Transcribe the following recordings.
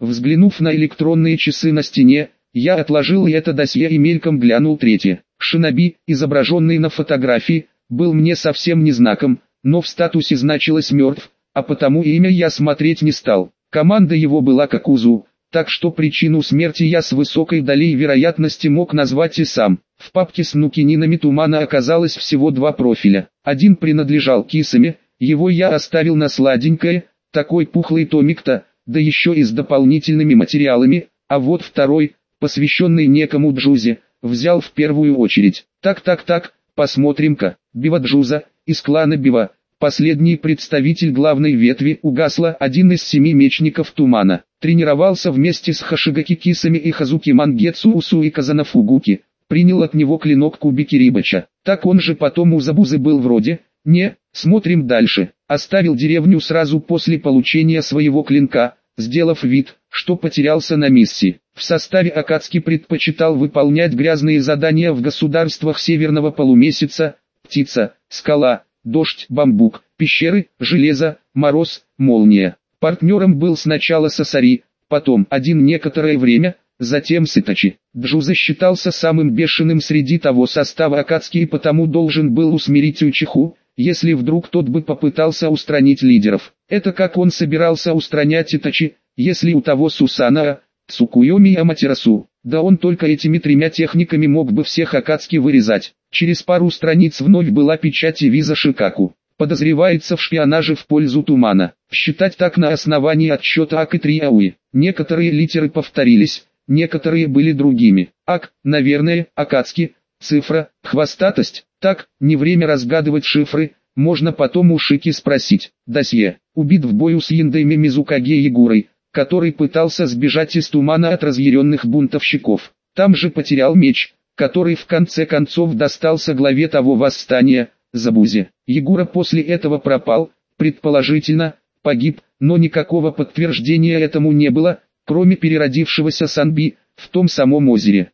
Взглянув на электронные часы на стене, я отложил это досье и мельком глянул третье. Шиноби, изображенный на фотографии, был мне совсем не знаком, но в статусе значилось мертв, а потому имя я смотреть не стал. Команда его была как УЗУ, так что причину смерти я с высокой долей вероятности мог назвать и сам. В папке с нукининами Тумана оказалось всего 2 профиля. Один принадлежал Кисаме, его я оставил на сладенькое, такой пухлый томик-то, да еще и с дополнительными материалами, а вот второй, посвященный некому Джузе, взял в первую очередь. Так, посмотрим-ка. Бива Джуза, из клана Бива, последний представитель главной ветви Угасла, один из 7 мечников Тумана. Тренировался вместе с Хашигаки Кисами и Хазуки Мангетсу Усу и Казанафугуки. Принял от него клинок Кубики Рибача. Так он же потом у Забузы был вроде. Не, смотрим дальше. Оставил деревню сразу после получения своего клинка, сделав вид, что потерялся на миссии. В составе Акацки предпочитал выполнять грязные задания в государствах Северного полумесяца: птица, скала, дождь, бамбук, пещеры, железо, мороз, молния. Партнером был сначала Сасари, потом один некоторое время, затем Сытачи. Джуза считался самым бешеным среди того состава Акацки и потому должен был усмирить Учиху, если вдруг тот бы попытался устранить лидеров. Это как он собирался устранять Итачи, если у того Сусанаа, Цукуйоми и Аматерасу. Да он только этими 3 техниками мог бы всех Акацки вырезать. Через пару страниц вновь была печать и виза Шикаку. Подозревается в шпионаже в пользу Тумана. Считать так на основании отсчета АК и 3 АУИ. Некоторые литеры повторились, некоторые были другими. АК, наверное, Акацки, цифра, хвостатость. Так, не время разгадывать шифры, можно потом у Шики спросить. Досье. Убит в бою с Яндайми Мизукаге Ягурой, который пытался сбежать из Тумана от разъяренных бунтовщиков. Там же потерял меч, который в конце концов достался главе того восстания, Забузе. Ягура после этого пропал, предположительно, погиб, но никакого подтверждения этому не было, кроме переродившегося Санби, в том самом озере.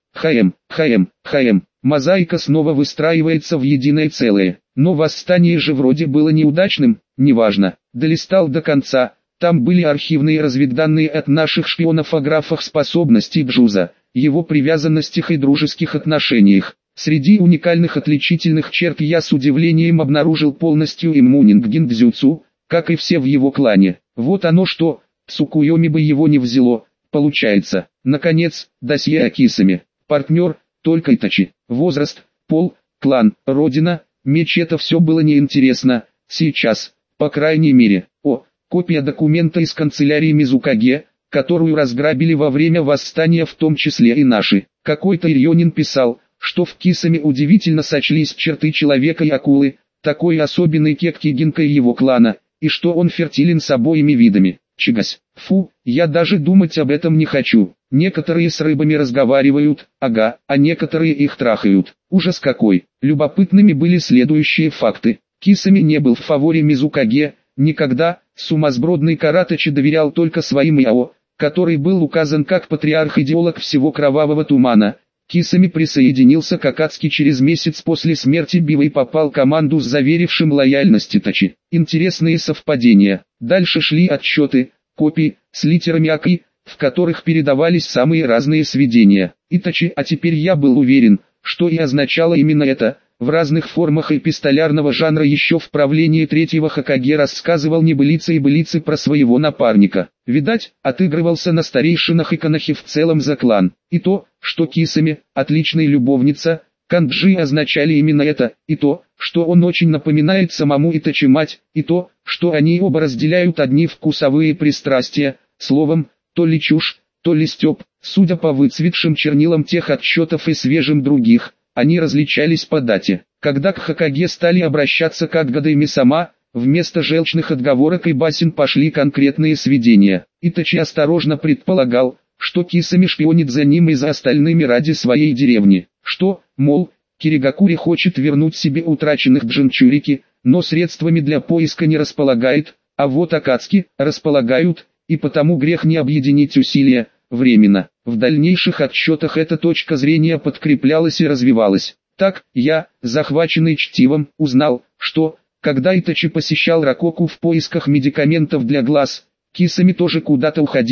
ХМ. Мозаика снова выстраивается в единое целое. Но восстание же вроде было неудачным, неважно. Долистал до конца, там были архивные разведданные от наших шпионов о графах способностей Джуза, его привязанностях и дружеских отношениях. Среди уникальных отличительных черт я с удивлением обнаружил полностью иммунен к гиндзюцу, как и все в его клане. Вот оно что, Цукуйоми бы его не взяло, получается. Наконец, досье о Кисаме. Партнер, только Итачи. Возраст, пол, клан, родина, меч — это все было неинтересно, сейчас, по крайней мере. Копия документа из канцелярии Мизукаге, которую разграбили во время восстания, в том числе и наши. Какой-то Ирьонин писал, что в Кисаме удивительно сочлись черты человека и акулы, такой особенный Кекки Гинка и его клана, и что он фертилен с обоими видами. Чигась. Фу, я даже думать об этом не хочу. Некоторые с рыбами разговаривают, ага, а некоторые их трахают. Ужас какой. Любопытными были следующие факты. Кисаме не был в фаворе Мизукаге, никогда. Сумасбродный Каратачи доверял только своим Яо, который был указан как патриарх-идеолог всего Кровавого Тумана. Кисами присоединился к Акацки через месяц после смерти Бива и попал в команду с заверившим лояльность Итачи. Интересные совпадения. Дальше шли отчеты, копии, с литерами АКИ, в которых передавались самые разные сведения. Итачи, а теперь я был уверен, что и означало именно это. В разных формах эпистолярного жанра еще в правлении третьего Хокаге рассказывал небылицы и былицы про своего напарника. Видать, отыгрывался на старейшинах и канахе в целом за клан. И то, что Кисаме, отличная любовница, канджи означали именно это, и то, что он очень напоминает самому Итачи мать, и то, что они оба разделяют одни вкусовые пристрастия, словом, то ли чушь, то ли стёб. Судя по выцветшим чернилам тех отчетов и свежим других, они различались по дате. Когда к Хокаге стали обращаться как Гадайми сама, вместо желчных отговорок и басен пошли конкретные сведения. Итачи осторожно предполагал, что Кисами шпионит за ним и за остальными ради своей деревни. Что, мол, Киригакури хочет вернуть себе утраченных Джинчурики, но средствами для поиска не располагает, а вот Акацки располагают, и потому грех не объединить усилия, временно. В дальнейших отчетах эта точка зрения подкреплялась и развивалась. Так, я, захваченный чтивом, узнал, что, когда Итачи посещал Рококу в поисках медикаментов для глаз, Кисами тоже куда-то уходил,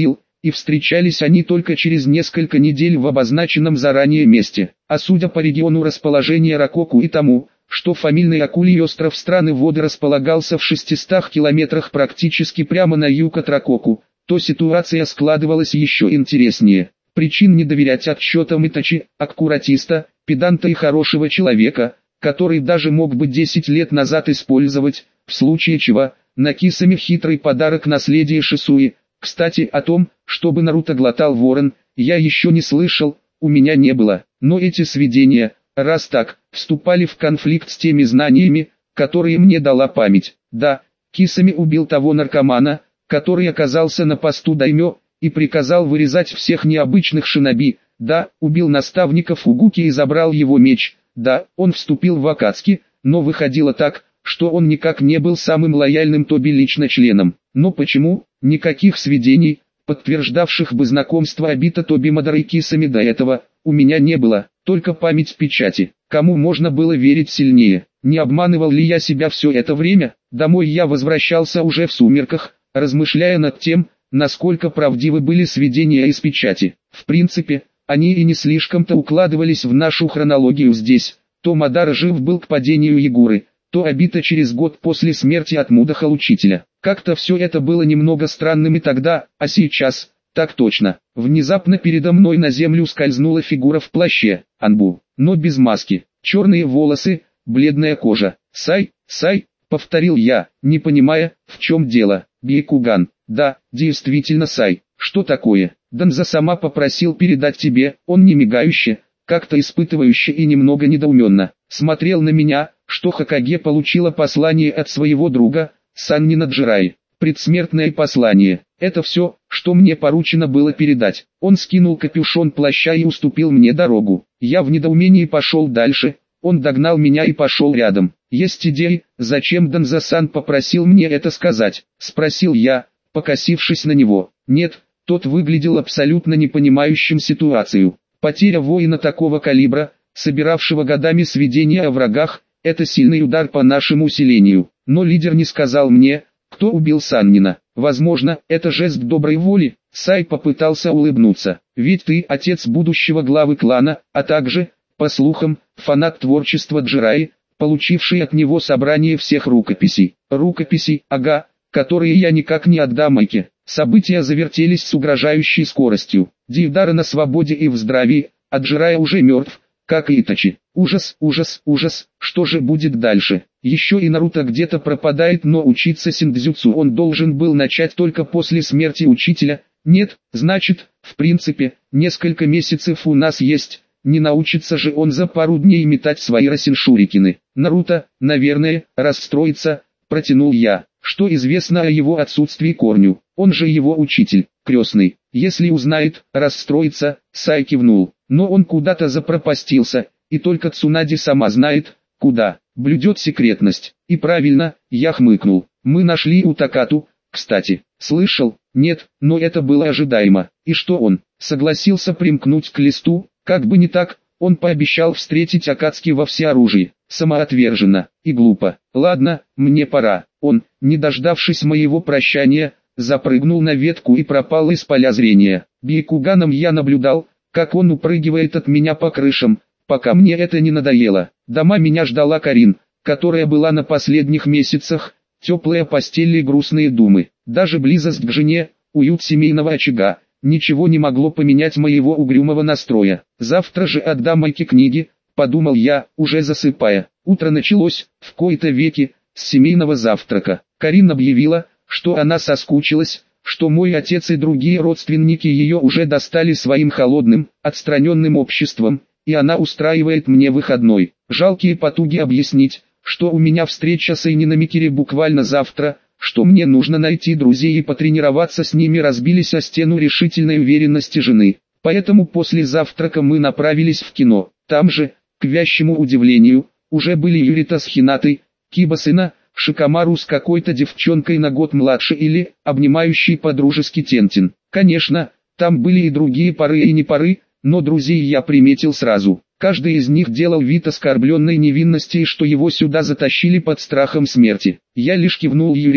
и встречались они только через несколько недель в обозначенном заранее месте. А судя по региону расположения Рококу и тому, что фамильный Акулий остров страны воды располагался в 600 километрах практически прямо на юг от Рококу, то ситуация складывалась еще интереснее. Причин не доверять отчетам Итачи, аккуратиста, педанта и хорошего человека, который даже мог бы 10 лет назад использовать, в случае чего, на Кисаме хитрый подарок наследия Шисуи. Кстати, о том, чтобы Наруто глотал ворон, я еще не слышал, у меня не было. Но эти сведения, раз так, вступали в конфликт с теми знаниями, которые мне дала память. Да, Кисаме убил того наркомана, который оказался на посту даймё, и приказал вырезать всех необычных шиноби. Да, убил наставника Фугуки и забрал его меч. Да, он вступил в Акацки, но выходило так, что он никак не был самым лояльным Тоби лично членом. Но почему? Никаких сведений, подтверждавших бы знакомство Обита Тоби Мадара и Кисаме до этого, у меня не было, только память в печати. Кому можно было верить сильнее? Не обманывал ли я себя все это время? Домой я возвращался уже в сумерках, размышляя над тем, насколько правдивы были сведения из печати. В принципе, они и не слишком-то укладывались в нашу хронологию здесь. То Мадара жив был к падению Ягуры, то Обита через год после смерти от Мудахал учителя. Как-то все это было немного странным и тогда, а сейчас, так точно. Внезапно передо мной на землю скользнула фигура в плаще, Анбу, но без маски, черные волосы, бледная кожа. «Сай, Сай», — повторил я, не понимая, в чем дело. «Бейкуган, да, действительно Сай, что такое?» «Данза сама попросил передать тебе», он не мигающе, как-то испытывающе и немного недоуменно, смотрел на меня, что Хокаге получила послание от своего друга, Саннина Джираи. Предсмертное послание. Это все, что мне поручено было передать. Он скинул капюшон плаща и уступил мне дорогу. Я в недоумении пошел дальше, он догнал меня и пошел рядом. «Есть идеи, зачем Данза-сан попросил мне это сказать?» — спросил я, покосившись на него. «Нет», тот выглядел абсолютно не понимающим ситуацию. Потеря воина такого калибра, собиравшего годами сведения о врагах, это сильный удар по нашему усилению. Но лидер не сказал мне, кто убил Саннина. Возможно, это жест доброй воли. Сай попытался улыбнуться. Ведь ты отец будущего главы клана, а также, по слухам, фанат творчества Джираи, получивший от него собрание всех рукописей. Рукописей, ага, которые я никак не отдам Айке. События завертелись с угрожающей скоростью. Дивдара на свободе и в здравии, а Джирая уже мертв, как и Итачи. Ужас, ужас, ужас, что же будет дальше? Еще и Наруто где-то пропадает, но учиться синдзюцу он должен был начать только после смерти учителя. Нет, значит, в принципе, несколько месяцев у нас есть, не научится же он за пару дней метать свои росиншурикины. Наруто, наверное, расстроится, протянул я. Что известно о его отсутствии корню? Он же его учитель, крестный. Если узнает, расстроится, Сай кивнул. Но он куда-то запропастился, и только Цунади сама знает, куда. Блюдет секретность. И правильно, я хмыкнул. Мы нашли Утакату, кстати. Слышал? Нет, но это было ожидаемо. И что он? Согласился примкнуть к листу, как бы не так, он пообещал встретить Акацки во всеоружии. Самоотверженно и глупо. Ладно, мне пора. Он, не дождавшись моего прощания, запрыгнул на ветку и пропал из поля зрения. Бейкуганом я наблюдал, как он упрыгивает от меня по крышам, пока мне это не надоело. Дома меня ждала Карин, которая была на последних месяцах, теплые постели и грустные думы. Даже близость к жене, уют семейного очага, ничего не могло поменять моего угрюмого настроя. Завтра же отдам Айке книги, подумал я, уже засыпая. Утро началось, в кои-то веки, с семейного завтрака. Карин объявила, что она соскучилась, что мой отец и другие родственники ее уже достали своим холодным, отстраненным обществом, и она устраивает мне выходной. Жалкие потуги объяснить, что у меня встреча с Эйни на Микере буквально завтра, что мне нужно найти друзей и потренироваться с ними, разбились о стену решительной уверенности жены. Поэтому после завтрака мы направились в кино. Там же, к вящему удивлению, уже были Юрита с Хинатой, Киба-сына, Шикамару с какой-то девчонкой на год младше или, обнимающий по-дружески Тентин. Конечно, там были и другие пары и не пары, но друзей я приметил сразу. Каждый из них делал вид оскорбленной невинности и что его сюда затащили под страхом смерти. Я лишь кивнул Юрита,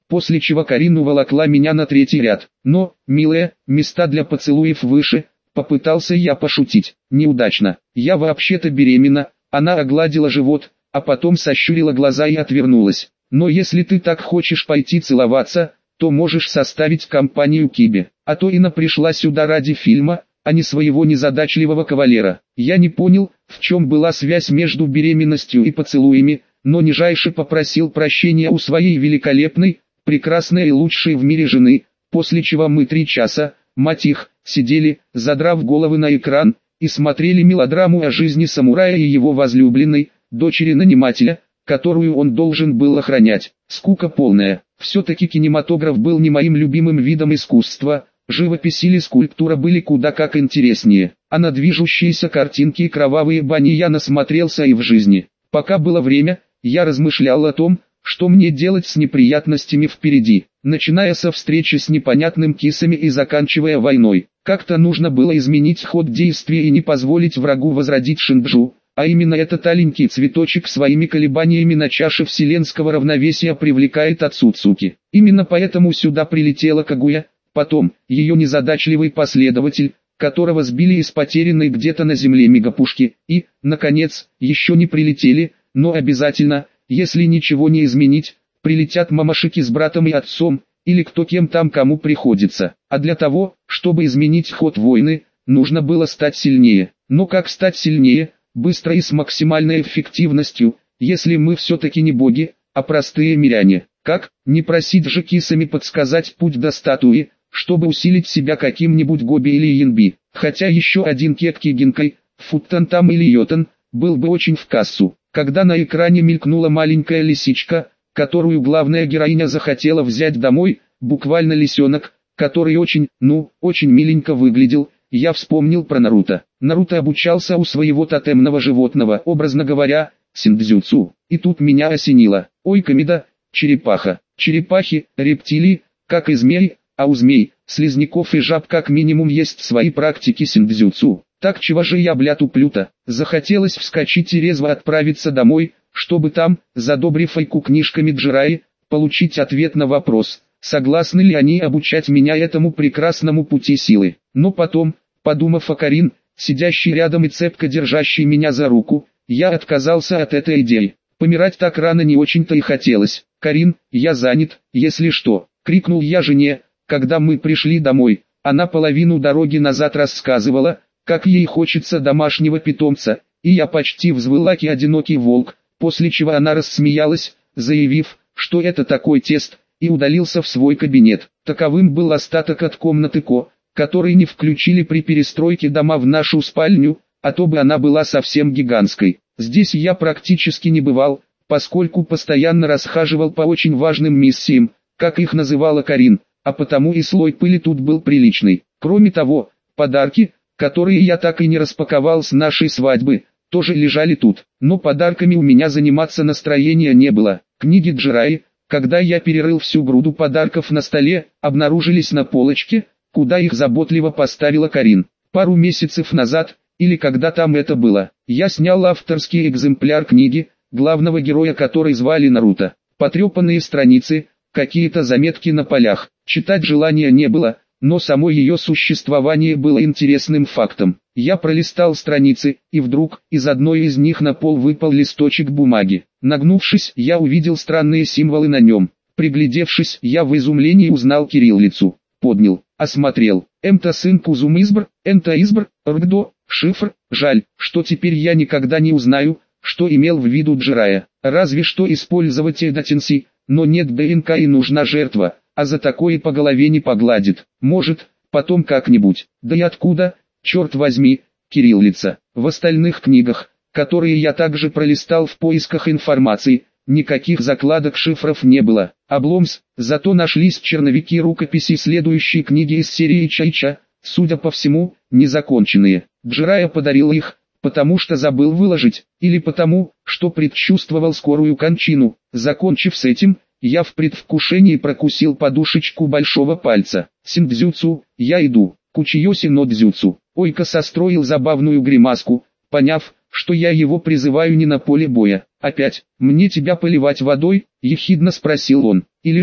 после чего Карин уволокла меня на третий ряд. Но, милая, места для поцелуев выше, попытался я пошутить. Неудачно. Я вообще-то беременна. Она огладила живот, а потом сощурила глаза и отвернулась. Но если ты так хочешь пойти целоваться, то можешь составить компанию Кибе. А то Инна пришла сюда ради фильма, а не своего незадачливого кавалера. Я не понял, в чем была связь между беременностью и поцелуями, но нижайше попросил прощения у своей великолепной, прекрасной и лучшей в мире жены, после чего мы 3 часа, мать их, сидели, задрав головы на экран, и смотрели мелодраму о жизни самурая и его возлюбленной, дочери нанимателя, которую он должен был охранять. Скука полная. Все-таки кинематограф был не моим любимым видом искусства, живопись или скульптура были куда как интереснее, а на движущиеся картинки и кровавые бани я насмотрелся и в жизни. Пока было время, я размышлял о том, что мне делать с неприятностями впереди, начиная со встречи с непонятным кисами и заканчивая войной. Как-то нужно было изменить ход действия и не позволить врагу возродить Шинджу, а именно этот аленький цветочек своими колебаниями на чаше вселенского равновесия привлекает Ацуцуки. Именно поэтому сюда прилетела Кагуя, потом, ее незадачливый последователь, которого сбили из потерянной где-то на земле мегапушки, и, наконец, еще не прилетели, но обязательно, если ничего не изменить, прилетят мамашики с братом и отцом, или кто кем там кому приходится. А для того, чтобы изменить ход войны, нужно было стать сильнее. Но как стать сильнее, быстро и с максимальной эффективностью, если мы все-таки не боги, а простые миряне? Как, не просить же кисами подсказать путь до статуи, чтобы усилить себя каким-нибудь Гоби или Янби. Хотя еще один Кекки Гинкай, Футтантам или Йотан, был бы очень в кассу. Когда на экране мелькнула маленькая лисичка, которую главная героиня захотела взять домой, буквально лисенок, который очень миленько выглядел, я вспомнил про Наруто. Наруто обучался у своего тотемного животного, образно говоря, синдзюцу. И тут меня осенило. Ой, Камида, черепаха. Черепахи, рептилии, как и змеи, а у змей, слизняков и жаб как минимум есть свои практики синдзюцу. Так чего же я, бля, туплю-то? Захотелось вскочить и резво отправиться домой, чтобы там, задобрив Айку книжками Джираи, получить ответ на вопрос, согласны ли они обучать меня этому прекрасному пути силы. Но потом, подумав о Карин, сидящей рядом и цепко держащей меня за руку, я отказался от этой идеи. Помирать так рано не очень-то и хотелось. «Карин, я занят, если что», — крикнул я жене, когда мы пришли домой. Она половину дороги назад рассказывала, как ей хочется домашнего питомца, и я почти взвыл, аки одинокий волк, после чего она рассмеялась, заявив, что это такой тест, и удалился в свой кабинет. Таковым был остаток от комнаты Ко, который не включили при перестройке дома в нашу спальню, а то бы она была совсем гигантской. Здесь я практически не бывал, поскольку постоянно расхаживал по очень важным миссиям, как их называла Карин, а потому и слой пыли тут был приличный. Кроме того, подарки, которые я так и не распаковал с нашей свадьбы, тоже лежали тут. Но подарками у меня заниматься настроения не было. Книги Джираи, когда я перерыл всю груду подарков на столе, обнаружились на полочке, куда их заботливо поставила Карин. Пару месяцев назад, или когда там это было, я снял авторский экземпляр книги, главного героя которой звали Наруто. Потрепанные страницы, какие-то заметки на полях. Читать желания не было, но само ее существование было интересным фактом. Я пролистал страницы, и вдруг, из одной из них на пол выпал листочек бумаги. Нагнувшись, я увидел странные символы на нем. Приглядевшись, я в изумлении узнал кириллицу. Поднял, осмотрел. Эмта сын Кузумизбр, Энта Избр, Ргдо, шифр. Жаль, что теперь я никогда не узнаю, что имел в виду Джирая. Разве что использовать Эдатинси, но нет ДНК и нужна жертва, а за такое по голове не погладит. Может, потом как-нибудь. Да и откуда, черт возьми, кириллица? В остальных книгах, которые я также пролистал в поисках информации, никаких закладок шифров не было. Обломс, зато нашлись черновики рукописей следующей книги из серии Чайча, судя по всему, незаконченные. Джирая подарил их, потому что забыл выложить, или потому, что предчувствовал скорую кончину. Закончив с этим, я в предвкушении прокусил подушечку большого пальца. Синдзюцу, я иду. Кучиёси но дзюцу. Ойка состроил забавную гримаску, поняв, что я его призываю не на поле боя. «Опять, мне тебя поливать водой?» – ехидно спросил он. «Или что?»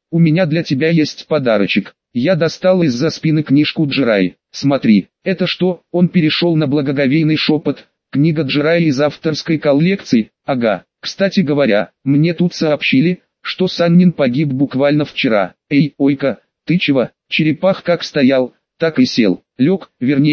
у меня для тебя есть подарочек. Я достал из-за спины книжку Джираи. Смотри, это что? Он перешел на благоговейный шепот. Книга Джираи из авторской коллекции? Ага. Кстати говоря, мне тут сообщили, что Саннин погиб буквально вчера. Эй, Ойка, ты чего? Черепах как стоял, так и сел. Лег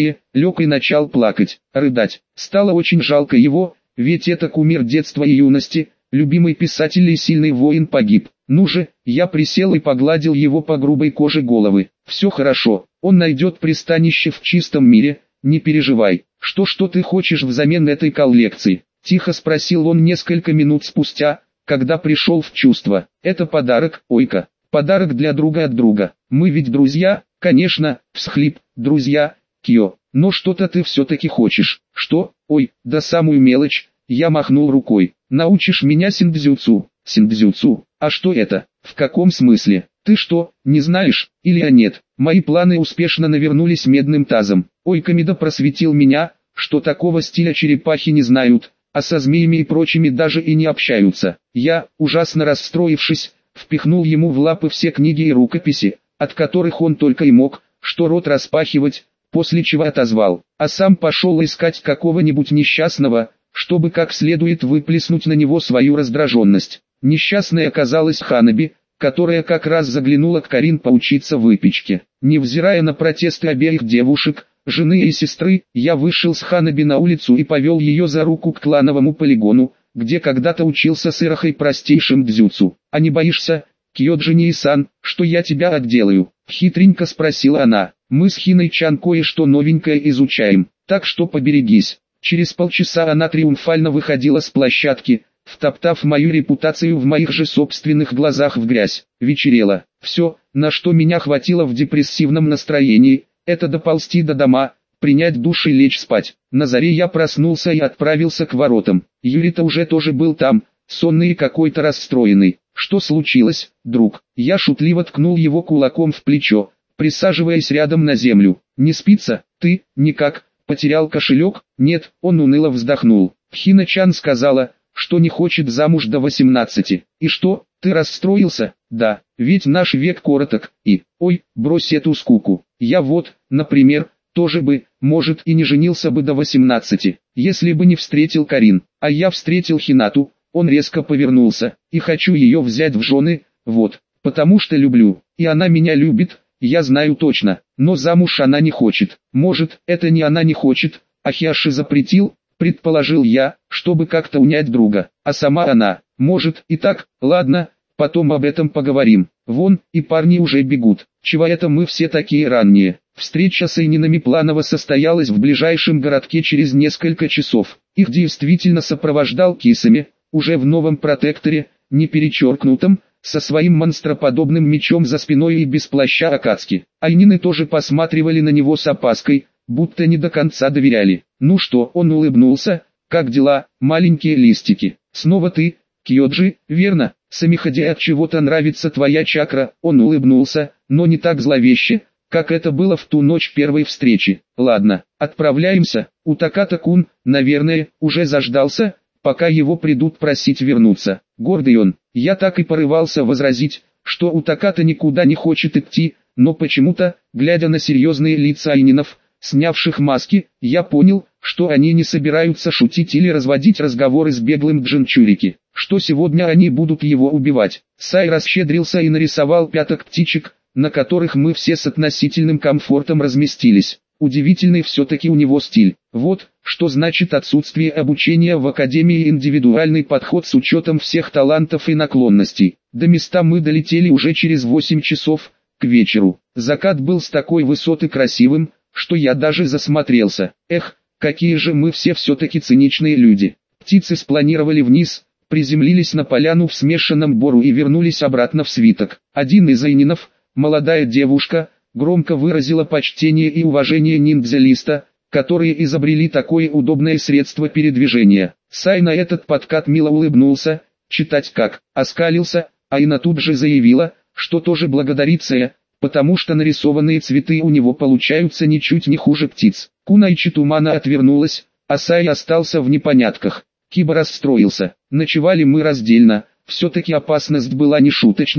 и начал плакать, рыдать. Стало очень жалко его, ведь это кумир детства и юности, любимый писатель и сильный воин погиб. Ну же, я присел и погладил его по грубой коже головы. Все хорошо, он найдет пристанище в чистом мире, не переживай. Что ты хочешь взамен этой коллекции? Тихо спросил он несколько минут спустя, когда пришел в чувство. Это подарок, Ойка, подарок для друга от друга. Мы ведь друзья, конечно, всхлип, друзья, Кио. Но что-то ты все-таки хочешь. Что? Ой, да самую мелочь. Я махнул рукой. Научишь меня синдзюцу? Синдзюцу? А что это? В каком смысле? Ты что, не знаешь, или нет? Мои планы успешно навернулись медным тазом. Ой, Камида просветил меня, что такого стиля черепахи не знают, а со змеями и прочими даже и не общаются. Я, ужасно расстроившись, впихнул ему в лапы все книги и рукописи, от которых он только и мог, что рот распахивать, после чего отозвал, а сам пошел искать какого-нибудь несчастного, чтобы как следует выплеснуть на него свою раздраженность. Несчастной оказалась Ханаби, которая как раз заглянула к Карин поучиться выпечке. Невзирая на протесты обеих девушек, жены и сестры, я вышел с Ханаби на улицу и повел ее за руку к клановому полигону, где когда-то учился с Ирахой простейшим дзюцу. «А не боишься, Кьоджини-сан, что я тебя отделаю?» — хитренько спросила она. «Мы с Хиной-чан кое-что новенькое изучаем, так что поберегись». Через полчаса она триумфально выходила с площадки, втоптав мою репутацию в моих же собственных глазах в грязь. Вечерело. Все, на что меня хватило в депрессивном настроении, это доползти до дома, принять душ и лечь спать. На заре я проснулся и отправился к воротам. Юрита уже тоже был там, сонный и какой-то расстроенный. «Что случилось, друг?» Я шутливо ткнул его кулаком в плечо, присаживаясь рядом на землю. «Не спится? Ты, никак, потерял кошелек?» «Нет», он уныло вздохнул. «Хина-чан сказала, что не хочет замуж до 18. И что, ты расстроился?» «Да, ведь наш век короток, и, ой, брось эту скуку. Я вот, например, тоже бы, может и не женился бы до 18, если бы не встретил Карин. А я встретил Хинату». Он резко повернулся, и хочу ее взять в жены, вот, потому что люблю, и она меня любит, я знаю точно, но замуж она не хочет. Может, это не она не хочет, а Хиаши запретил, предположил я, чтобы как-то унять друга, а сама она, может и так, ладно, потом об этом поговорим. Вон, и парни уже бегут, чего это мы все такие ранние. Встреча с Эйнинами планово состоялась в ближайшем городке через несколько часов, их действительно сопровождал Кисами, уже в новом протекторе, не перечеркнутом, со своим монстроподобным мечом за спиной и без плаща Акацки. Айнины тоже посматривали на него с опаской, будто не до конца доверяли. «Ну что?» — он улыбнулся. «Как дела, маленькие листики? Снова ты, Кьоджи, верно? Самиходе, от чего-то нравится твоя чакра». Он улыбнулся, но не так зловеще, как это было в ту ночь первой встречи. «Ладно, отправляемся. У Таката-кун, наверное, уже заждался, пока его придут просить вернуться». Гордый он. Я так и порывался возразить, что у Таката никуда не хочет идти, но почему-то, глядя на серьезные лица айнинов, снявших маски, я понял, что они не собираются шутить или разводить разговоры с беглым Джинчурики, что сегодня они будут его убивать. Сай расщедрился и нарисовал пяток птичек, на которых мы все с относительным комфортом разместились. Удивительный все-таки у него стиль. Вот, что значит отсутствие обучения в академии и индивидуальный подход с учетом всех талантов и наклонностей. До места мы долетели уже через 8 часов, к вечеру. Закат был с такой высоты красивым, что я даже засмотрелся. Эх, какие же мы все-таки циничные люди. Птицы спланировали вниз, приземлились на поляну в смешанном бору и вернулись обратно в свиток. Один из айнинов, молодая девушка, громко выразила почтение и уважение ниндзя-листа, которые изобрели такое удобное средство передвижения. Сай на этот подкат мило улыбнулся, читать как, оскалился, Айна тут же заявила, что тоже благодарит Сая, потому что нарисованные цветы у него получаются ничуть не хуже птиц. Кунайчи туманно отвернулась, а Сай остался в непонятках. Киба расстроился. Ночевали мы раздельно, все-таки опасность была нешуточной.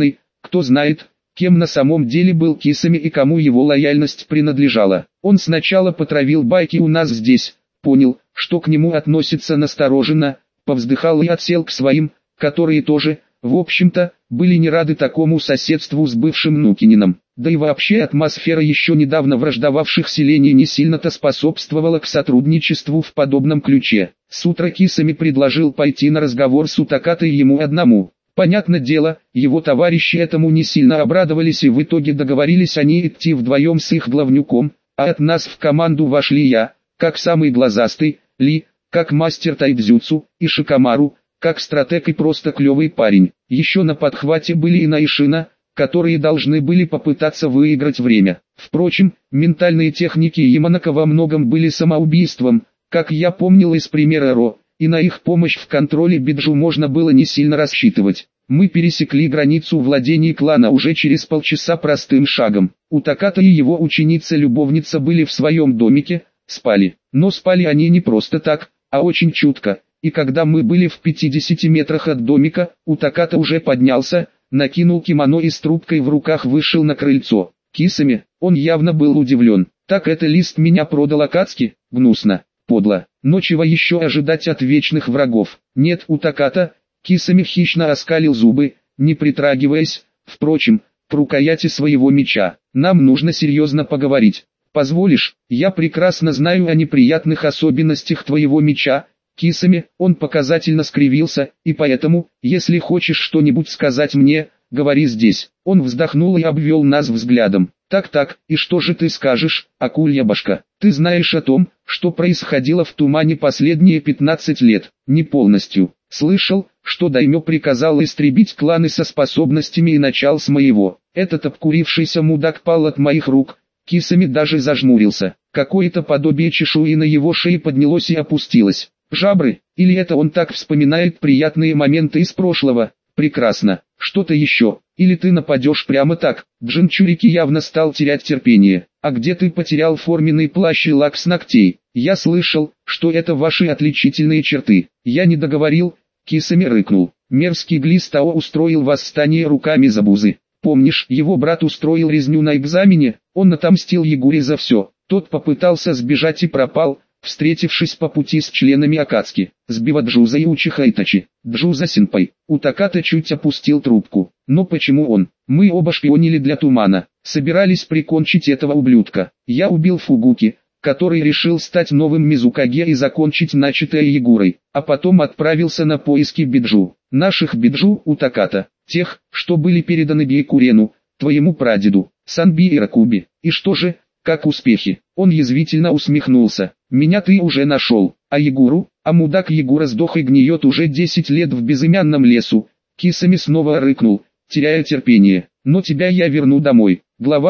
Кто знает, кем на самом деле был Кисами и кому его лояльность принадлежала. Он сначала потравил байки у нас здесь, понял, что к нему относятся настороженно, повздыхал и отсел к своим, которые тоже, в общем-то, были не рады такому соседству с бывшим Нукининым. Да и вообще атмосфера еще недавно враждовавших селений не сильно-то способствовала к сотрудничеству в подобном ключе. С утра Кисами предложил пойти на разговор с Утакатой ему одному. Понятное дело, его товарищи этому не сильно обрадовались и в итоге договорились они идти вдвоем с их главнюком, а от нас в команду вошли я, как самый глазастый, Ли, как мастер тайцзюцу, и Шикамару, как стратег и просто клевый парень. Еще на подхвате были и Наишина, которые должны были попытаться выиграть время. Впрочем, ментальные техники Яманака во многом были самоубийством, как я помнил из примера Ро, и на их помощь в контроле Биджу можно было не сильно рассчитывать. Мы пересекли границу владений клана уже через полчаса простым шагом. Утаката и его ученица-любовница были в своем домике, спали. Но спали они не просто так, а очень чутко. И когда мы были в 50 метрах от домика, Утаката уже поднялся, накинул кимоно и с трубкой в руках вышел на крыльцо. Кисами, он явно был удивлен. Так это Лист меня продал Акацки? Гнусно, подло. Но чего еще ожидать от вечных врагов? Нет, Утаката. Кисами хищно оскалил зубы, не притрагиваясь, впрочем, к рукояти своего меча. Нам нужно серьезно поговорить. Позволишь? Я прекрасно знаю о неприятных особенностях твоего меча. Кисами, он показательно скривился, и поэтому, если хочешь что-нибудь сказать мне, говори здесь. Он вздохнул и обвел нас взглядом. Так, и что же ты скажешь, акулья башка? Ты знаешь о том, что происходило в тумане последние 15 лет? Не полностью. Слышал, что Даймё приказал истребить кланы со способностями и начал с моего. Этот обкурившийся мудак пал от моих рук. Кисами даже зажмурился. Какое-то подобие чешуи на его шее поднялось и опустилось. Жабры, или это он так вспоминает приятные моменты из прошлого? Прекрасно. Что-то еще? Или ты нападешь прямо так? Джинчурики явно стал терять терпение. А где ты потерял форменный плащ и лак с ногтей? Я слышал, что это ваши отличительные черты. Я не договорил. Кисами рыкнул. Мерзкий Глистао устроил восстание руками Забузы. Помнишь, его брат устроил резню на экзамене? Он отомстил Ягуре за все. Тот попытался сбежать и пропал, встретившись по пути с членами Акацки. Сбива Джуза и Учиха Итачи. Джуза-сенпай. Утаката чуть опустил трубку. Но почему он? Мы оба шпионили для Тумана. Собирались прикончить этого ублюдка. Я убил Фугуки, который решил стать новым Мизукаге и закончить начатое Ягурой. А потом отправился на поиски Биджу. Наших Биджу, Утаката. Тех, что были переданы Бейкурену, твоему прадеду, Санби и Ракуби. И что же, как успехи? Он язвительно усмехнулся. Меня ты уже нашел. А Ягуру? А мудак Ягура сдох и гниет уже 10 лет в безымянном лесу. Кисами снова рыкнул, теряя терпение. Но тебя я верну домой. Глава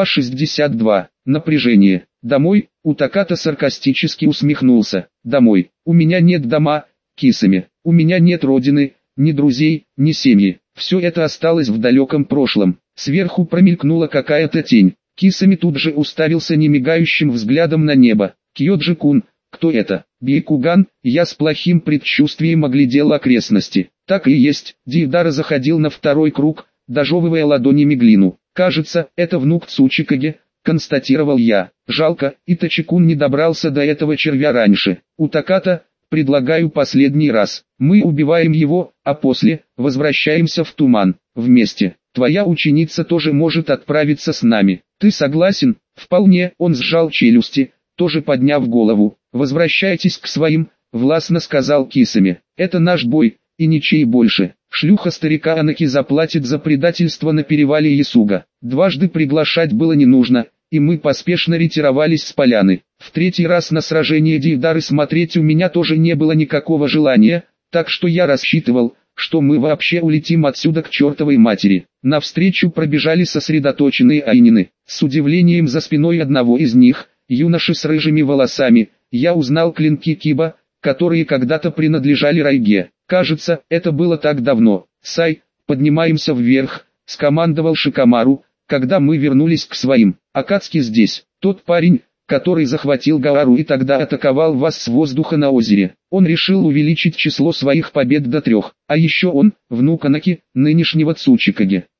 62. Напряжение. Домой? Утаката саркастически усмехнулся. Домой. У меня нет дома, Кисами. У меня нет родины, ни друзей, ни семьи. Все это осталось в далеком прошлом. Сверху промелькнула какая-то тень. Кисами тут же уставился немигающим взглядом на небо. Кьёджи-кун, кто это? Бейкуган. Я с плохим предчувствием оглядел окрестности. Так и есть. Дейдара заходил на второй круг, дожевывая ладонями глину. Кажется, это внук Цучикаге, констатировал я. Жалко, Итачи-кун не добрался до этого червя раньше. Утаката, предлагаю последний раз. Мы убиваем его, а после возвращаемся в Туман. Вместе. Твоя ученица тоже может отправиться с нами. Ты согласен? Вполне. Он сжал челюсти, тоже подняв голову. Возвращайтесь к своим, властно сказал Кисами. Это наш бой, и ничей больше. Шлюха старика Анаки заплатит за предательство на перевале Ясуга. Дважды приглашать было не нужно, и мы поспешно ретировались с поляны. В третий раз на сражение Дейдары смотреть у меня тоже не было никакого желания, так что я рассчитывал, что мы вообще улетим отсюда к чертовой матери. Навстречу пробежали сосредоточенные айнины. С удивлением за спиной одного из них, юноши с рыжими волосами, я узнал клинки Киба, которые когда-то принадлежали Райге. Кажется, это было так давно. Сай, поднимаемся вверх, скомандовал Шикамару, когда мы вернулись к своим. Акацки здесь. Тот парень, который захватил Гаару и тогда атаковал вас с воздуха на озере. Он решил увеличить число своих побед до 3. А еще он, внук Анаки, нынешнего Цучикаге.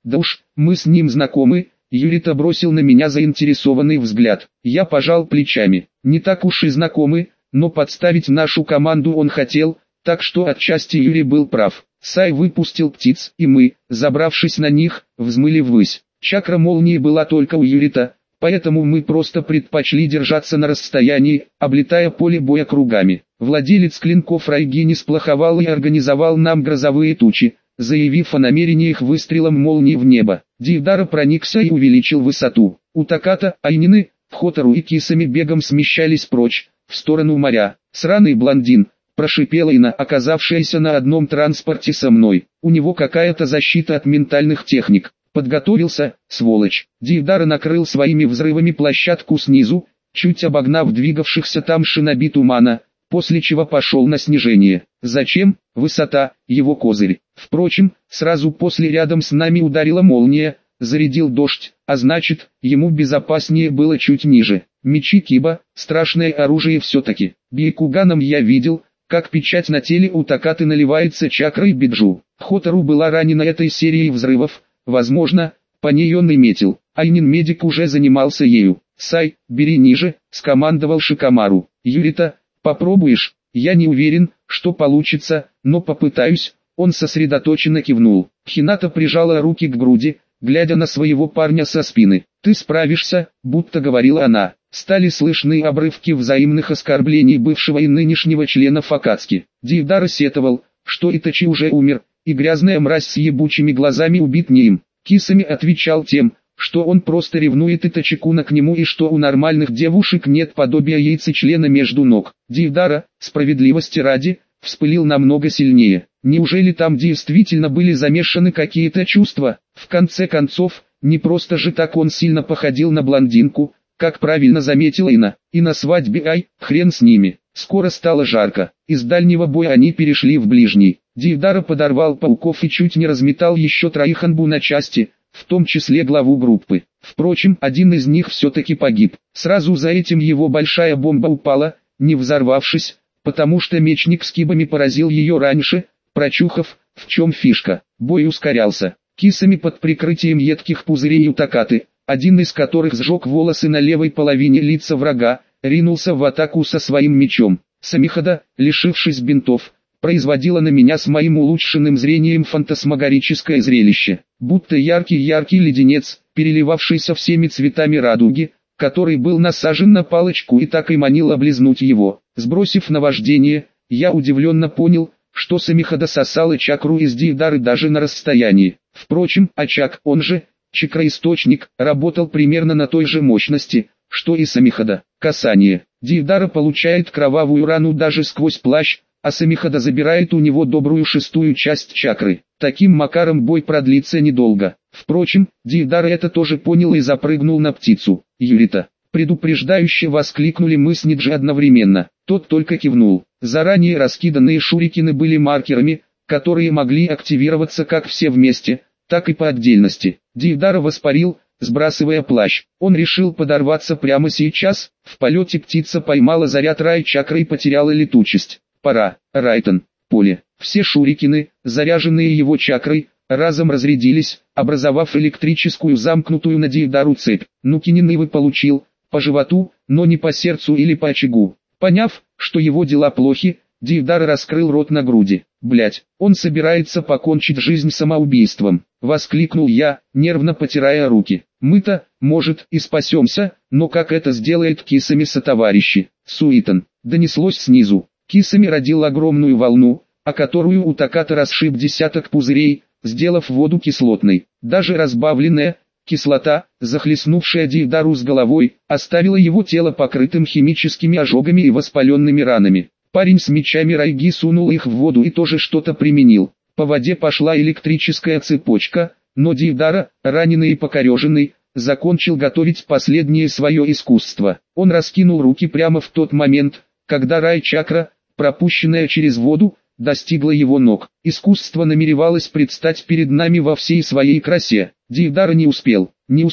Да уж, мы с ним знакомы. Юрита бросил на меня заинтересованный взгляд. Я пожал плечами. Не так уж и знакомы, но подставить нашу команду он хотел, так что отчасти Юрий был прав. Сай выпустил птиц, и мы, забравшись на них, взмыли ввысь. Чакра молнии была только у Юрита, поэтому мы просто предпочли держаться на расстоянии, облетая поле боя кругами. Владелец клинков Райги не сплоховал и организовал нам грозовые тучи, заявив о намерении их выстрелом молнии в небо. Дивдара проникся и увеличил высоту. Утаката, Айнины, Хотору и Кисами бегом смещались прочь, в сторону моря. «Сраный блондин», прошипела Ина, оказавшаяся на одном транспорте со мной. «У него какая-то защита от ментальных техник. Подготовился, сволочь». Дивдара накрыл своими взрывами площадку снизу, чуть обогнав двигавшихся там шиноби тумана, после чего пошел на снижение. Зачем? Высота, его козырь. Впрочем, сразу после рядом с нами ударила молния, зарядил дождь, а значит, ему безопаснее было чуть ниже. Мечи Киба, страшное оружие все-таки. Бейкуганом я видел, как печать на теле у Такаты наливается чакрой биджу. Хотору была ранена этой серией взрывов, возможно, по ней он и метил. Айнин-медик уже занимался ею. «Сай, бери ниже», — скомандовал Шикамару. «Юрита, попробуешь?» «Я не уверен, что получится, но попытаюсь». Он сосредоточенно кивнул. Хината прижала руки к груди, глядя на своего парня со спины. «Ты справишься», — будто говорила она. Стали слышны обрывки взаимных оскорблений бывшего и нынешнего члена Факацки. Дивдара сетовал, что Итачи уже умер, и грязная мразь с ебучими глазами убит не им. Кисами отвечал тем, что он просто ревнует Итачи-куна к нему и что у нормальных девушек нет подобия яйцечлена между ног. Дивдара, справедливости ради, вспылил намного сильнее. Неужели там действительно были замешаны какие-то чувства? В конце концов, не просто же так он сильно походил на блондинку, как правильно заметила Ина. И на свадьбе хрен с ними. Скоро стало жарко. Из дальнего боя они перешли в ближний. Дивдара подорвал пауков и чуть не разметал еще троих Анбу на части, в том числе главу группы. Впрочем, один из них все-таки погиб. Сразу за этим его большая бомба упала, не взорвавшись, потому что мечник с кибами поразил ее раньше, прочухав, в чем фишка. Бой ускорялся. Кисами под прикрытием едких пузырей Утакаты, один из которых сжег волосы на левой половине лица врага, ринулся в атаку со своим мечом. Самихада, лишившись бинтов, производила на меня с моим улучшенным зрением фантасмагорическое зрелище, будто яркий-яркий леденец, переливавшийся всеми цветами радуги, который был насажен на палочку и так и манил облизнуть его. Сбросив наваждение, я удивленно понял, что Самихада сосала чакру из Дивдары даже на расстоянии. Впрочем, Ачак, он же чакроисточник, работал примерно на той же мощности, что и Самихада. Касание. Дивдара получает кровавую рану даже сквозь плащ, а Самихада забирает у него добрую шестую часть чакры. Таким макаром бой продлится недолго. Впрочем, Дивдара это тоже понял и запрыгнул на птицу. «Юрита!» предупреждающе воскликнули мы с Ниджи одновременно. Тот только кивнул. Заранее раскиданные шурикены были маркерами, которые могли активироваться как все вместе, так и по отдельности. Дивдара воспарил, сбрасывая плащ. Он решил подорваться прямо сейчас. В полете птица поймала заряд рай-чакры и потеряла летучесть. «Пора, Райтон!» Поле. Все шурикены, заряженные его чакрой, разом разрядились, образовав электрическую замкнутую на Дивдару цепь. Нукинин получил, по животу, но не по сердцу или по очагу. Поняв, что его дела плохи, Дивдара раскрыл рот на груди. «Блядь, он собирается покончить жизнь самоубийством!» — воскликнул я, нервно потирая руки. «Мы-то, может, и спасемся, но как это сделает Кисами сотоварищи?» «Суитон!» — донеслось снизу. Кисами родил огромную волну, о которую Утаката расшиб десяток пузырей, сделав воду кислотной. Даже разбавленная кислота, захлестнувшая Дивдару с головой, оставила его тело покрытым химическими ожогами и воспаленными ранами. Парень с мечами Райги сунул их в воду и тоже что-то применил. По воде пошла электрическая цепочка, но Дивдара, раненый и покореженный, закончил готовить последнее свое искусство. Он раскинул руки прямо в тот момент, когда рай-чакра, пропущенная через воду, достигла его ног. Искусство намеревалось предстать перед нами во всей своей красе. Дивдара не успел,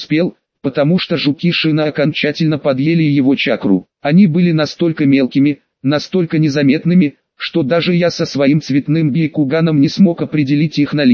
потому что жуки Шина окончательно подъели его чакру. Они были настолько мелкими, настолько незаметными, что даже я со своим цветным бейкуганом не смог определить их наличие.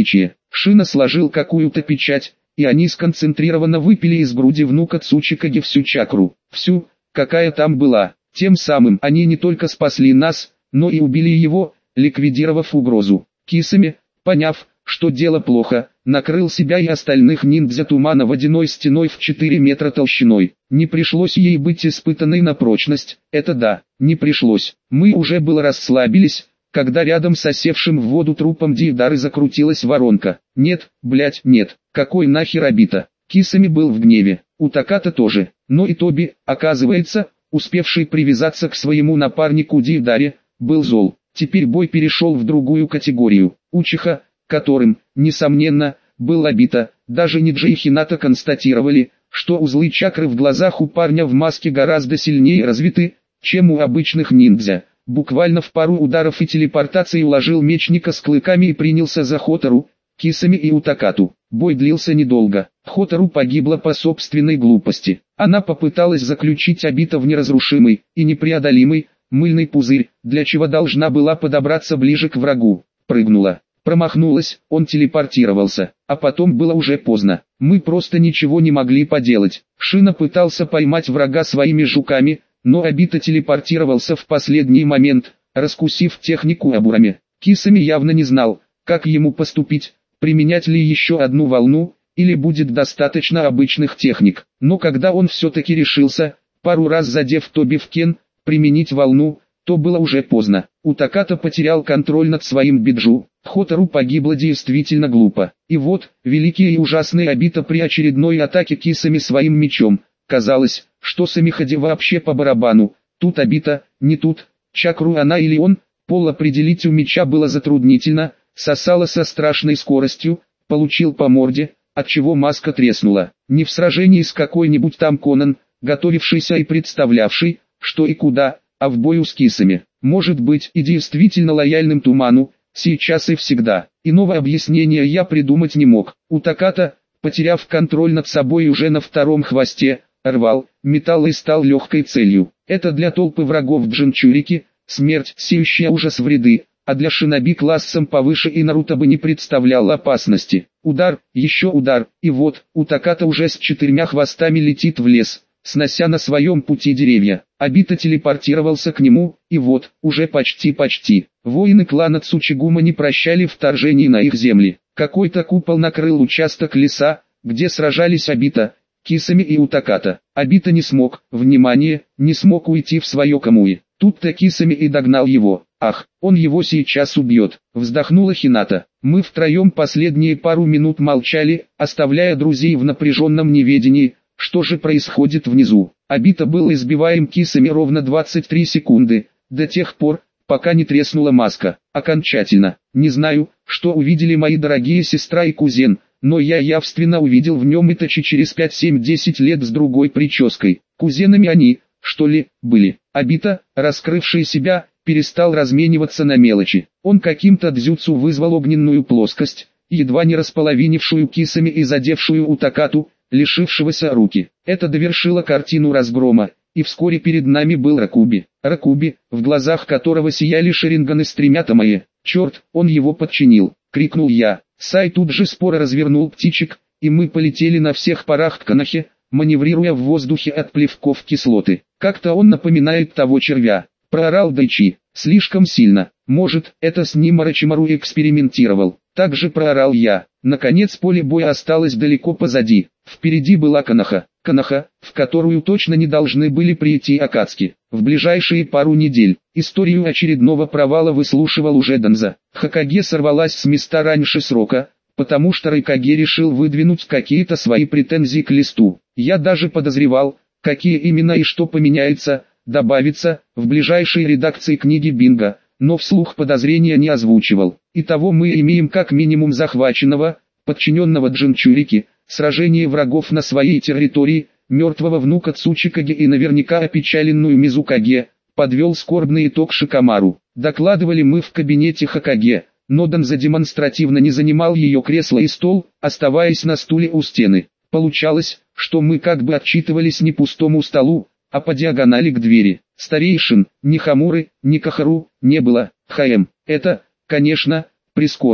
Шина сложил какую-то печать, и они сконцентрированно выпили из груди внука Цучикаги всю чакру. Всю, какая там была. Тем самым они не только спасли нас, но и убили его, ликвидировав угрозу. Кисами, поняв, что дело плохо, накрыл себя и остальных ниндзя тумана водяной стеной в 4 метра толщиной. Не пришлось ей быть испытанной на прочность, это да, не пришлось. Мы уже было расслабились, когда рядом с осевшим в воду трупом Диидары закрутилась воронка. Нет, блять, нет, какой нахер Обита? Кисами был в гневе, у Таката тоже, но и Тоби, оказывается, успевший привязаться к своему напарнику Диидаре, был зол. Теперь бой перешел в другую категорию. Учиха, которым, несомненно, был Обита, даже Ниджи и Хината констатировали, что узлы чакры в глазах у парня в маске гораздо сильнее развиты, чем у обычных ниндзя. Буквально в пару ударов и телепортации уложил мечника с клыками и принялся за Хотору, Кисами и Утакату. Бой длился недолго. Хотору погибла по собственной глупости. Она попыталась заключить Обита в неразрушимый и непреодолимый мыльный пузырь, для чего должна была подобраться ближе к врагу. Прыгнула. Промахнулась, он телепортировался, а потом было уже поздно. Мы просто ничего не могли поделать. Шина пытался поймать врага своими жуками, но Обита телепортировался в последний момент, раскусив технику Абурами. Кисами явно не знал, как ему поступить, применять ли еще одну волну, или будет достаточно обычных техник. Но когда он все-таки решился, пару раз задев Тоби в кен, применить волну, то было уже поздно. Утаката потерял контроль над своим биджу, Хотору погибла действительно глупо. И вот, великий и ужасный Обита при очередной атаке Кисами своим мечом. Казалось, что Самихаде вообще по барабану, тут Обита, не тут, чакру она или он, пол определить у меча было затруднительно, сосало со страшной скоростью, получил по морде, отчего маска треснула. Не в сражении с какой-нибудь там Конан, готовившийся и представлявший, что и куда, а в бою с Кисами. Может быть и действительно лояльным Туману, сейчас и всегда. Иного объяснения я придумать не мог. Утаката, потеряв контроль над собой уже на втором хвосте, рвал металл и стал легкой целью. Это для толпы врагов Джинчурики, смерть, сеющая ужас в ряды, а для шиноби классом повыше и Наруто бы не представлял опасности. Удар, еще удар, и вот, Утаката уже с 4 хвостами летит в лес, снося на своем пути деревья. Обита телепортировался к нему, и вот, уже почти. Воины клана Цучигума не прощали вторжений на их земли. Какой-то купол накрыл участок леса, где сражались Обита, Кисами и Утаката. Обита не смог, внимание, не смог уйти в свое Камуи. Тут-то Кисами и догнал его. Ах, он его сейчас убьет, вздохнула Хината. Мы втроем последние пару минут молчали, оставляя друзей в напряженном неведении, что же происходит внизу. Обита был избиваем Кисами ровно 23 секунды, до тех пор, пока не треснула маска. Окончательно. Не знаю, что увидели мои дорогие сестра и кузен, но я явственно увидел в нем Итачи через 5-7-10 лет с другой прической. Кузенами они, что ли, были. Обита, раскрывший себя, перестал размениваться на мелочи. Он каким-то дзюцу вызвал огненную плоскость, едва не располовинившую Кисами и задевшую Утакату, лишившегося руки. Это довершило картину разгрома, и вскоре перед нами был Ракуби. Ракуби, в глазах которого сияли шаринганы с 3 томаи. «Черт, он его подчинил!» — крикнул я. Сай тут же споро развернул птичек, и мы полетели на всех парах к Канахе, маневрируя в воздухе от плевков кислоты. «Как-то он напоминает того червя», — проорал Дайчи. «Слишком сильно. Может, это с ним Орочимару экспериментировал». Также проорал я. Наконец поле боя осталось далеко позади. Впереди была Канаха. Канаха, в которую точно не должны были прийти Акацки. В ближайшие пару недель. Историю очередного провала выслушивал уже Данза. Хокаге сорвалась с места раньше срока, потому что Райкаге решил выдвинуть какие-то свои претензии к листу. Я даже подозревал, какие именно и что поменяется, добавится, в ближайшей редакции книги Бинго, но вслух подозрения не озвучивал. Итого мы имеем как минимум захваченного, подчиненного Джинчурики, сражение врагов на своей территории, мертвого внука Цучикаге и наверняка опечаленную Мизукаге, подвел скорбный итог Шикамару. Докладывали мы в кабинете Хокаге, но Данза демонстративно не занимал ее кресло и стол, оставаясь на стуле у стены. Получалось, что мы как бы отчитывались не пустому столу, а по диагонали к двери. Старейшин, ни Хамуры, ни Кахару, не было. Это, конечно, прискорбно.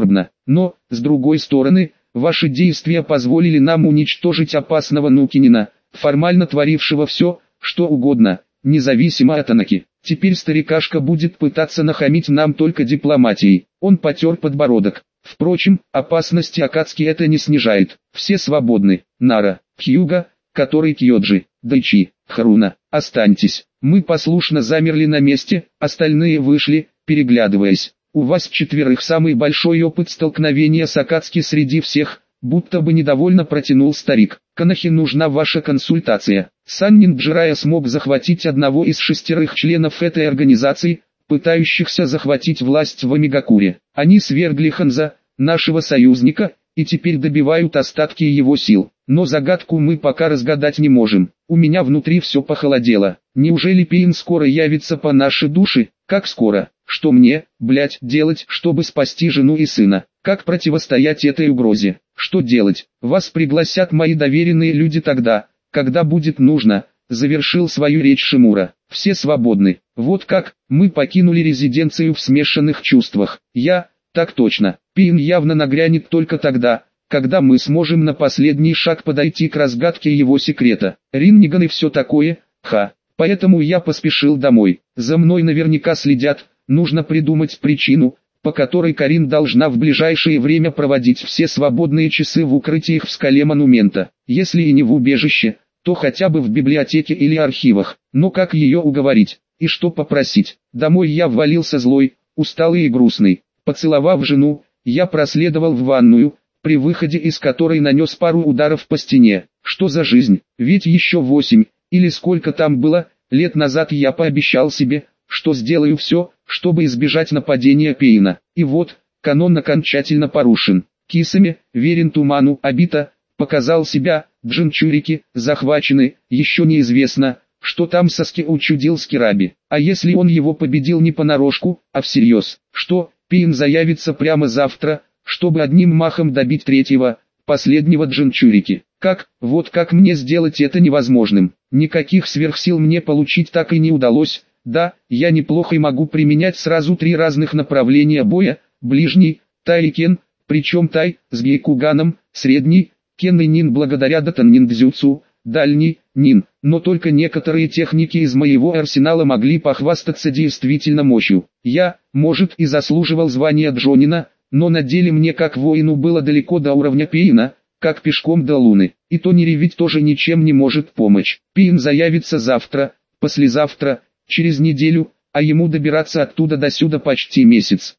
Но, с другой стороны, ваши действия позволили нам уничтожить опасного Нукинина, формально творившего все, что угодно, независимо от Анаки. Теперь старикашка будет пытаться нахамить нам только дипломатией. Он потер подбородок. Впрочем, опасности Акацки это не снижает. Все свободны. Нара, Хьюга, который Кьоджи, Дайчи, Харуна, останьтесь. Мы послушно замерли на месте, остальные вышли, переглядываясь. У вас четверых самый большой опыт столкновения с Акацки среди всех, будто бы недовольно протянул старик. Канахи, нужна ваша консультация. Саннин Джирая смог захватить одного из 6 членов этой организации, пытающихся захватить власть в Амигакуре. Они свергли Ханза, нашего союзника, и теперь добивают остатки его сил. Но загадку мы пока разгадать не можем. У меня внутри все похолодело. Неужели Пейн скоро явится по нашей душе? Как скоро? Что мне, блять, делать, чтобы спасти жену и сына? Как противостоять этой угрозе? Что делать? Вас пригласят мои доверенные люди тогда, когда будет нужно, завершил свою речь Шимура. Все свободны. Вот как, мы покинули резиденцию в смешанных чувствах. Так точно. Пейн явно нагрянет только тогда, когда мы сможем на последний шаг подойти к разгадке его секрета. Ринниган и все такое, Поэтому я поспешил домой. За мной наверняка следят, нужно придумать причину, по которой Карин должна в ближайшее время проводить все свободные часы в укрытиях в скале монумента. Если и не в убежище, то хотя бы в библиотеке или архивах. Но как ее уговорить? И что попросить? Домой я ввалился злой, усталый и грустный. Поцеловав жену, я проследовал в ванную, при выходе из которой нанес пару ударов по стене. Что за жизнь? Ведь еще 8, или сколько там было, лет назад я пообещал себе, что сделаю все, чтобы избежать нападения Пейна. И вот, канон окончательно порушен. Кисами, верен туману, Обита, показал себя, Джинчурики, захвачены, еще неизвестно, что там Саски учудил Скираби. А если он его победил не понарошку, а всерьез? Что, Пейн заявится прямо завтра, чтобы одним махом добить третьего, последнего Джинчурики? Вот как мне сделать это невозможным? Никаких сверхсил мне получить так и не удалось. Да, я неплохо и могу применять сразу 3 разных направления боя: ближний, Тай и Кен, причем Тай, с Гейкуганом, средний, Кен и Нин благодаря Датан ниндзюцу, дальний, Нин, но только некоторые техники из моего арсенала могли похвастаться действительно мощью. Я, может, и заслуживал звания Джонина, но на деле мне как воину было далеко до уровня Пейна, как пешком до Луны, и то не ревить тоже ничем не может помочь. Пейн заявится завтра, послезавтра, через неделю, а ему добираться оттуда до сюда почти месяц.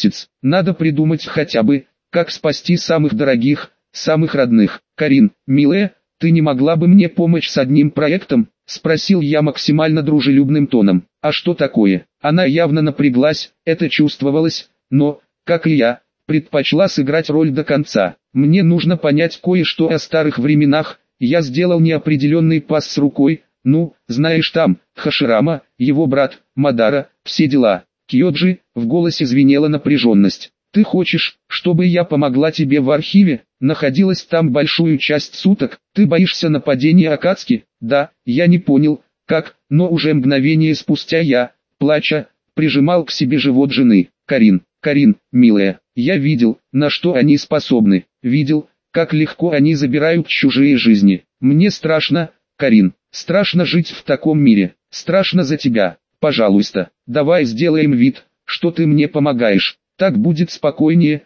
Надо придумать хотя бы, как спасти самых дорогих, самых родных. Карин, милая, ты не могла бы мне помочь с одним проектом? Спросил я максимально дружелюбным тоном. А что такое? Она явно напряглась, это чувствовалось, но, как и я, предпочла сыграть роль до конца. Мне нужно понять кое-что о старых временах. Я сделал неопределенный пас с рукой. Ну, знаешь там, Хаширама, его брат, Мадара, все дела. Кьоджи, в голосе звенела напряженность. Ты хочешь, чтобы я помогла тебе в архиве? Находилась там большую часть суток. Ты боишься нападения Акацки? Да, я не понял, как, но уже мгновение спустя я, плача, прижимал к себе живот жены. Карин, милая, я видел, на что они способны. Видел, как легко они забирают чужие жизни. Мне страшно, Карин. Страшно жить в таком мире. Страшно за тебя. Пожалуйста, давай сделаем вид, что ты мне помогаешь. Так будет спокойнее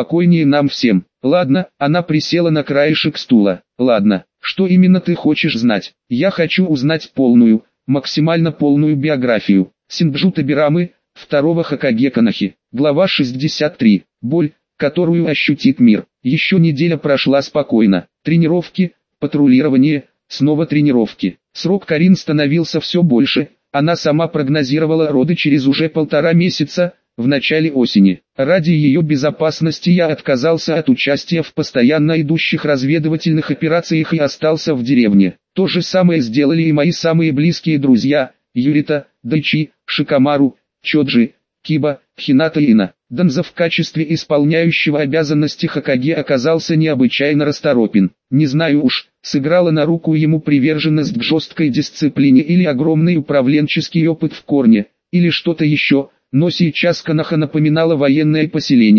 нам всем. Ладно, она присела на краешек стула. Ладно, что именно ты хочешь знать? Я хочу узнать полную, максимально полную биографию Синджу Табирамы, второго Хокаге Канахи. Глава 63. Боль, которую ощутит мир. Еще неделя прошла спокойно. Тренировки, патрулирование, снова тренировки. Срок Карин становился все больше. Она сама прогнозировала роды через уже 1,5 месяца, в начале осени. Ради ее безопасности я отказался от участия в постоянно идущих разведывательных операциях и остался в деревне. То же самое сделали и мои самые близкие друзья: Юрита, Дайчи, Шикамару, Чоджи, Киба, Хината и Ина. Данза в качестве исполняющего обязанности Хокаге оказался необычайно расторопен. Не знаю уж, сыграла на руку ему приверженность к жесткой дисциплине или огромный управленческий опыт в корне, или что-то еще, но сейчас Канаха напоминала военное поселение,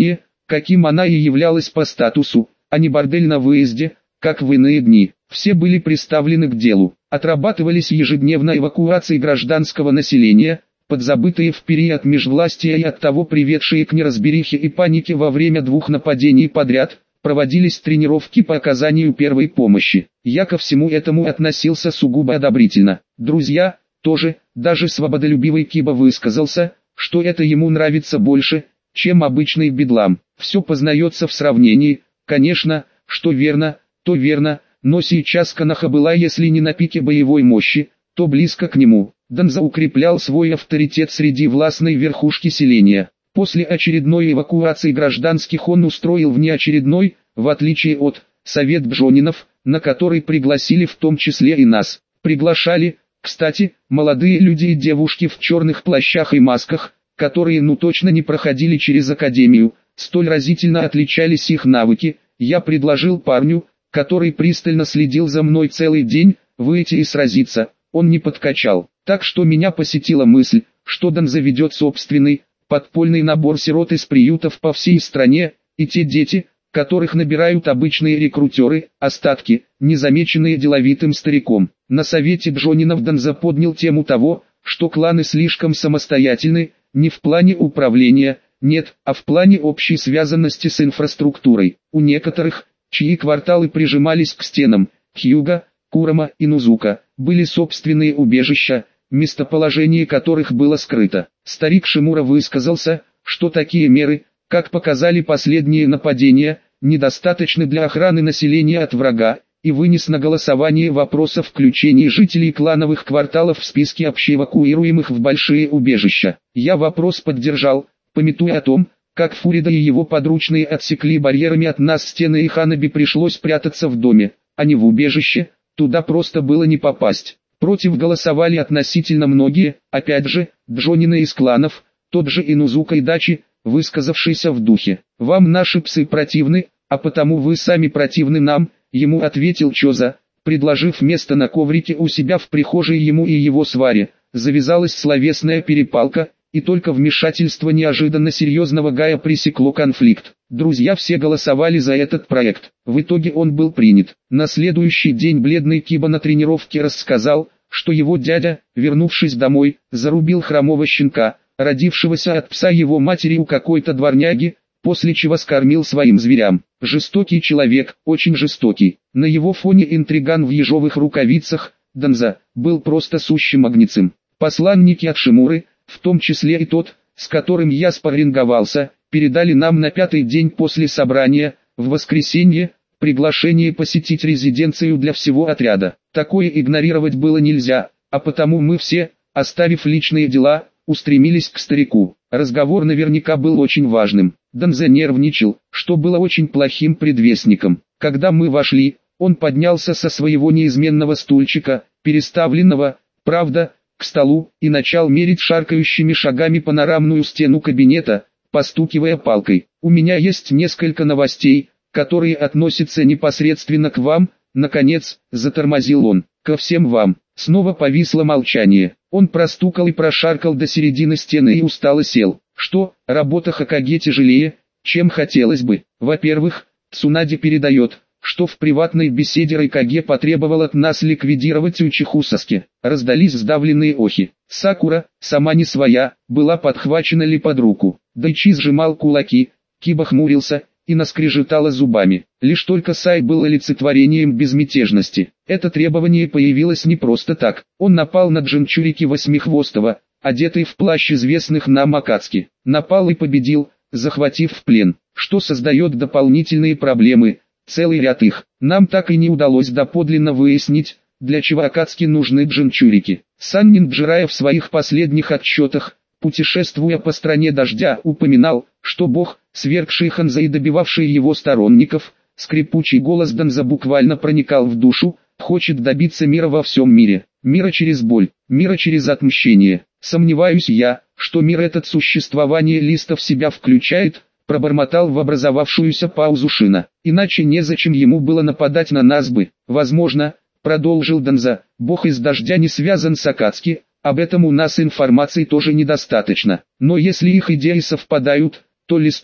каким она и являлась по статусу, а не бордель на выезде, как в иные дни. Все были приставлены к делу. Отрабатывались ежедневно эвакуации гражданского населения, подзабытые в период межвластия и оттого приведшие к неразберихе и панике во время 2 нападений подряд, проводились тренировки по оказанию первой помощи. Я ко всему этому относился сугубо одобрительно. Друзья, тоже, даже свободолюбивый Киба высказался, что это ему нравится больше, чем обычный бедлам. Все познается в сравнении, конечно, что верно, то верно, но сейчас Коноха была если не на пике боевой мощи, то близко к нему. Данза укреплял свой авторитет среди властной верхушки селения. После очередной эвакуации гражданских он устроил внеочередной, в отличие от Совет Бжонинов, на который пригласили в том числе и нас. Приглашали, кстати, молодые люди и девушки в черных плащах и масках, которые точно не проходили через академию, столь разительно отличались их навыки. Я предложил парню, который пристально следил за мной целый день, выйти и сразиться. Он не подкачал, так что меня посетила мысль, что Дан заведет собственный, подпольный набор сирот из приютов по всей стране, и те дети, которых набирают обычные рекрутеры, остатки, незамеченные деловитым стариком. На совете Бжонинов Данза поднял тему того, что кланы слишком самостоятельны, не в плане управления, нет, а в плане общей связанности с инфраструктурой. У некоторых, чьи кварталы прижимались к стенам, Хьюга, Курама и Нузука, были собственные убежища, местоположение которых было скрыто. Старик Шимура высказался, что такие меры, как показали последние нападения, недостаточны для охраны населения от врага, и вынес на голосование вопрос о включении жителей клановых кварталов в списки общеэвакуируемых в большие убежища. Я вопрос поддержал, памятуя о том, как Фурида и его подручные отсекли барьерами от нас стены и Ханаби пришлось прятаться в доме, а не в убежище, туда просто было не попасть. Против голосовали относительно многие, опять же, Бжонины из кланов, тот же Инузука и Дачи, высказавшийся в духе: «Вам наши псы противны, а потому вы сами противны нам», ему ответил Чоза, предложив место на коврике у себя в прихожей ему и его сваре. Завязалась словесная перепалка, и только вмешательство неожиданно серьезного Гая пресекло конфликт. Друзья все голосовали за этот проект. В итоге он был принят. На следующий день бледный Киба на тренировке рассказал, что его дядя, вернувшись домой, зарубил хромого щенка, родившегося от пса его матери у какой-то дворняги, после чего скормил своим зверям. Жестокий человек, очень жестокий. На его фоне интриган в ежовых рукавицах, Данза, был просто сущим агнецем. Посланники от Шимуры, в том числе и тот, с которым я спарринговался, передали нам на 5-й день после собрания, в воскресенье, приглашение посетить резиденцию для всего отряда. Такое игнорировать было нельзя, а потому мы все, оставив личные дела, устремились к старику. Разговор наверняка был очень важным. Данза нервничал, что было очень плохим предвестником. Когда мы вошли, он поднялся со своего неизменного стульчика, переставленного, правда, к столу, и начал мерить шаркающими шагами панорамную стену кабинета, постукивая палкой. «У меня есть несколько новостей, которые относятся непосредственно к вам», наконец, затормозил он. «Ко всем вам». Снова повисло молчание. Он простукал и прошаркал до середины стены и устало сел. «Что, работа Хокаге тяжелее, чем хотелось бы? Во-первых, Цунади передает, что в приватной беседе Райкаге потребовал от нас ликвидировать Учиху Саске». Раздались сдавленные охи. Сакура, сама не своя, была подхвачена ли под руку. Дайчи сжимал кулаки, Киба хмурился и наскрежетала зубами. Лишь только Сай был олицетворением безмятежности. Это требование появилось не просто так. Он напал на Джинчурики Восьмихвостого, одетый в плащ известных нам Акацки. Напал и победил, захватив в плен, что создает дополнительные проблемы, целый ряд их. Нам так и не удалось доподлинно выяснить, для чего Акацки нужны Джинчурики. Саннин Джирая в своих последних отчетах, путешествуя по стране дождя, упоминал, что бог, свергший Ханза и добивавший его сторонников, скрипучий голос Данза буквально проникал в душу, хочет добиться мира во всем мире, мира через боль, мира через отмщение. Сомневаюсь я, что мир этот существование листа в себя включает, пробормотал в образовавшуюся паузу Шина. Иначе незачем ему было нападать на нас бы. Возможно, продолжил Данза, бог из дождя не связан с Акацки, об этом у нас информации тоже недостаточно. Но если их идеи совпадают, то листу,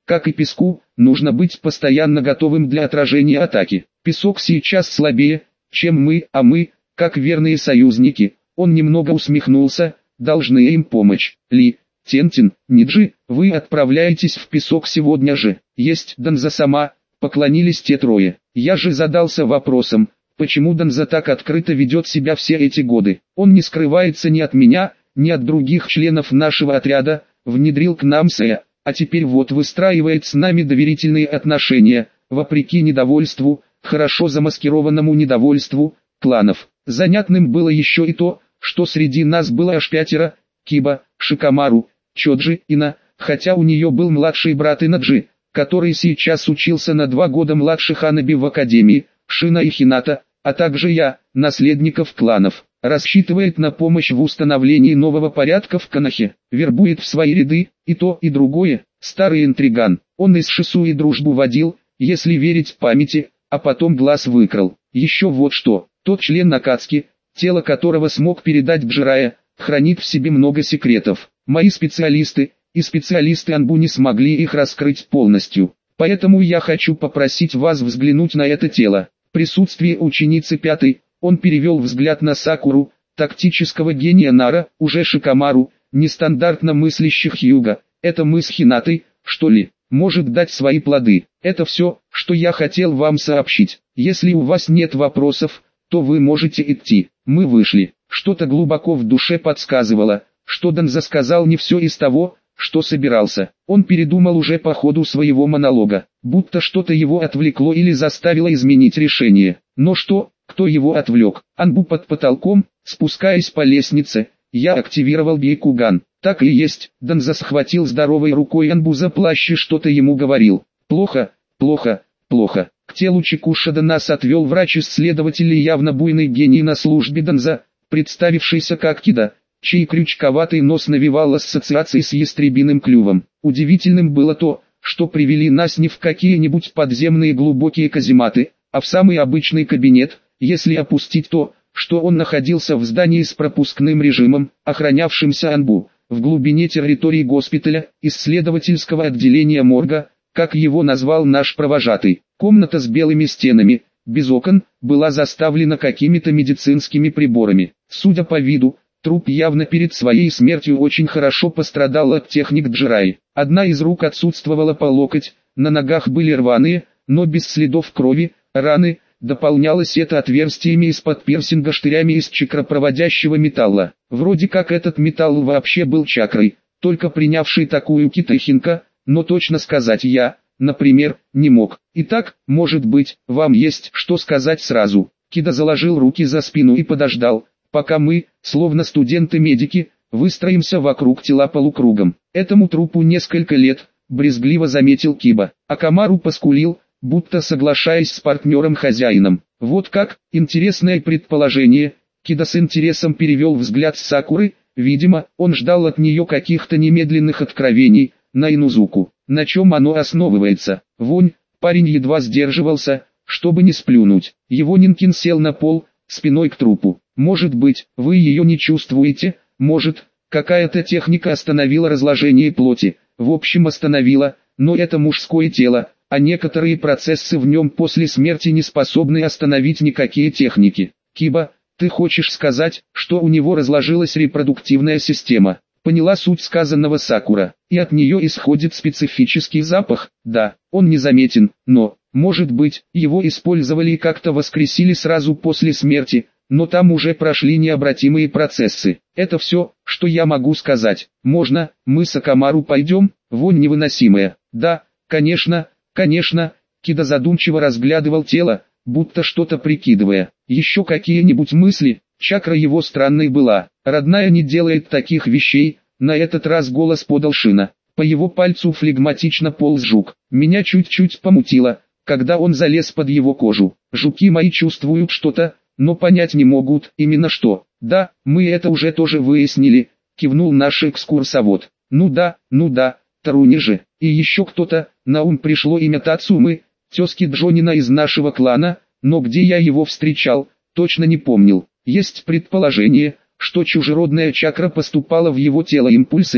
Как и песку, нужно быть постоянно готовым для отражения атаки. Песок сейчас слабее, чем мы, а мы, как верные союзники, он немного усмехнулся, должны им помочь. Ли, Тентин, Ниджи, вы отправляетесь в песок сегодня же. Есть Данза сама, поклонились те трое. Я же задался вопросом, почему Данза так открыто ведет себя все эти годы. Он не скрывается ни от меня, ни от других членов нашего отряда, внедрил к нам Сэя, а теперь вот выстраивает с нами доверительные отношения, вопреки недовольству, хорошо замаскированному недовольству, кланов. Занятным было еще и то, что среди нас было аж 5: Киба, Шикамару, Чоджи, Ина, хотя у нее был младший брат Инаджи, который сейчас учился на 2 года младше Ханаби в академии, Шина и Хината, а также я, наследников кланов. Рассчитывает на помощь в установлении нового порядка в Канахе, вербует в свои ряды, и то и другое, старый интриган. Он из Шису и дружбу водил, если верить памяти, а потом глаз выкрал. Еще вот что, тот член Акацки, тело которого смог передать Джирая, хранит в себе много секретов. Мои специалисты и специалисты Анбу не смогли их раскрыть полностью. Поэтому я хочу попросить вас взглянуть на это тело. Присутствие ученицы 5, он перевел взгляд на Сакуру, тактического гения Нара, уже Шикамару, нестандартно мыслящих Хьюга. Это мы с Хинатой, что ли, может дать свои плоды. Это все, что я хотел вам сообщить. Если у вас нет вопросов, то вы можете идти. Мы вышли. Что-то глубоко в душе подсказывало, что Данза сказал не все из того, что собирался. Он передумал уже по ходу своего монолога, будто что-то его отвлекло или заставило изменить решение. Но что, кто его отвлек? Анбу под потолком, спускаясь по лестнице, я активировал Бейкуган. Так и есть, Данза схватил здоровой рукой Анбу за плащ и что-то ему говорил. Плохо, плохо, плохо. К телу Чикушада нас отвел врач-исследователь и явно буйный гений на службе Данза, представившийся как Кида, чей крючковатый нос навевал ассоциации с ястребиным клювом. Удивительным было то, что привели нас не в какие-нибудь подземные глубокие казематы, а в самый обычный кабинет, если опустить то, что он находился в здании с пропускным режимом, охранявшимся Анбу, в глубине территории госпиталя, исследовательского отделения морга, как его назвал наш провожатый. Комната с белыми стенами, без окон, была заставлена какими-то медицинскими приборами. Судя по виду, труп явно перед своей смертью очень хорошо пострадал от техник Джираи. Одна из рук отсутствовала по локоть, на ногах были рваные, но без следов крови, раны, дополнялось это отверстиями из-под пирсинга штырями из чакропроводящего металла. Вроде как этот металл вообще был чакрой, только принявший такую китахинка, но точно сказать я, например, не мог. Итак, может быть, вам есть что сказать сразу. Кида заложил руки за спину и подождал, пока мы, словно студенты-медики, выстроимся вокруг тела полукругом. Этому трупу несколько лет, брезгливо заметил Киба. Акамару поскулил, будто соглашаясь с партнером-хозяином. Вот как, интересное предположение. Кида с интересом перевел взгляд с Сакуры, видимо, он ждал от нее каких-то немедленных откровений, на Инузуку. На чем оно основывается? Вонь, парень едва сдерживался, чтобы не сплюнуть. Его Нинкин сел на пол, спиной к трупу. Может быть, вы ее не чувствуете, может, какая-то техника остановила разложение плоти. В общем остановила, но это мужское тело, а некоторые процессы в нем после смерти не способны остановить никакие техники. Киба, ты хочешь сказать, что у него разложилась репродуктивная система? Поняла суть сказанного Сакура, и от нее исходит специфический запах. Да, он незаметен, но, может быть, его использовали и как-то воскресили сразу после смерти, но там уже прошли необратимые процессы. Это все, что я могу сказать. Можно, мы с Акамару пойдем? Вонь невыносимая. Да, конечно, конечно. Кида задумчиво разглядывал тело, будто что-то прикидывая. Еще какие-нибудь мысли? Чакра его странной была. Родная не делает таких вещей. На этот раз голос подал Шина. По его пальцу флегматично полз жук. Меня чуть-чуть помутило, когда он залез под его кожу. Жуки мои чувствуют что-то, но понять не могут, именно что. Да, мы это уже тоже выяснили, кивнул наш экскурсовод. Ну да, Таруни же. И еще кто-то, на ум пришло имя Тацумы, тезки Джонина из нашего клана, но где я его встречал, точно не помнил. Есть предположение, что чужеродная чакра поступала в его тело импульсами,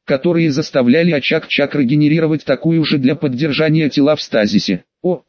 которые заставляли очаг чакры генерировать такую же для поддержания тела в стазисе.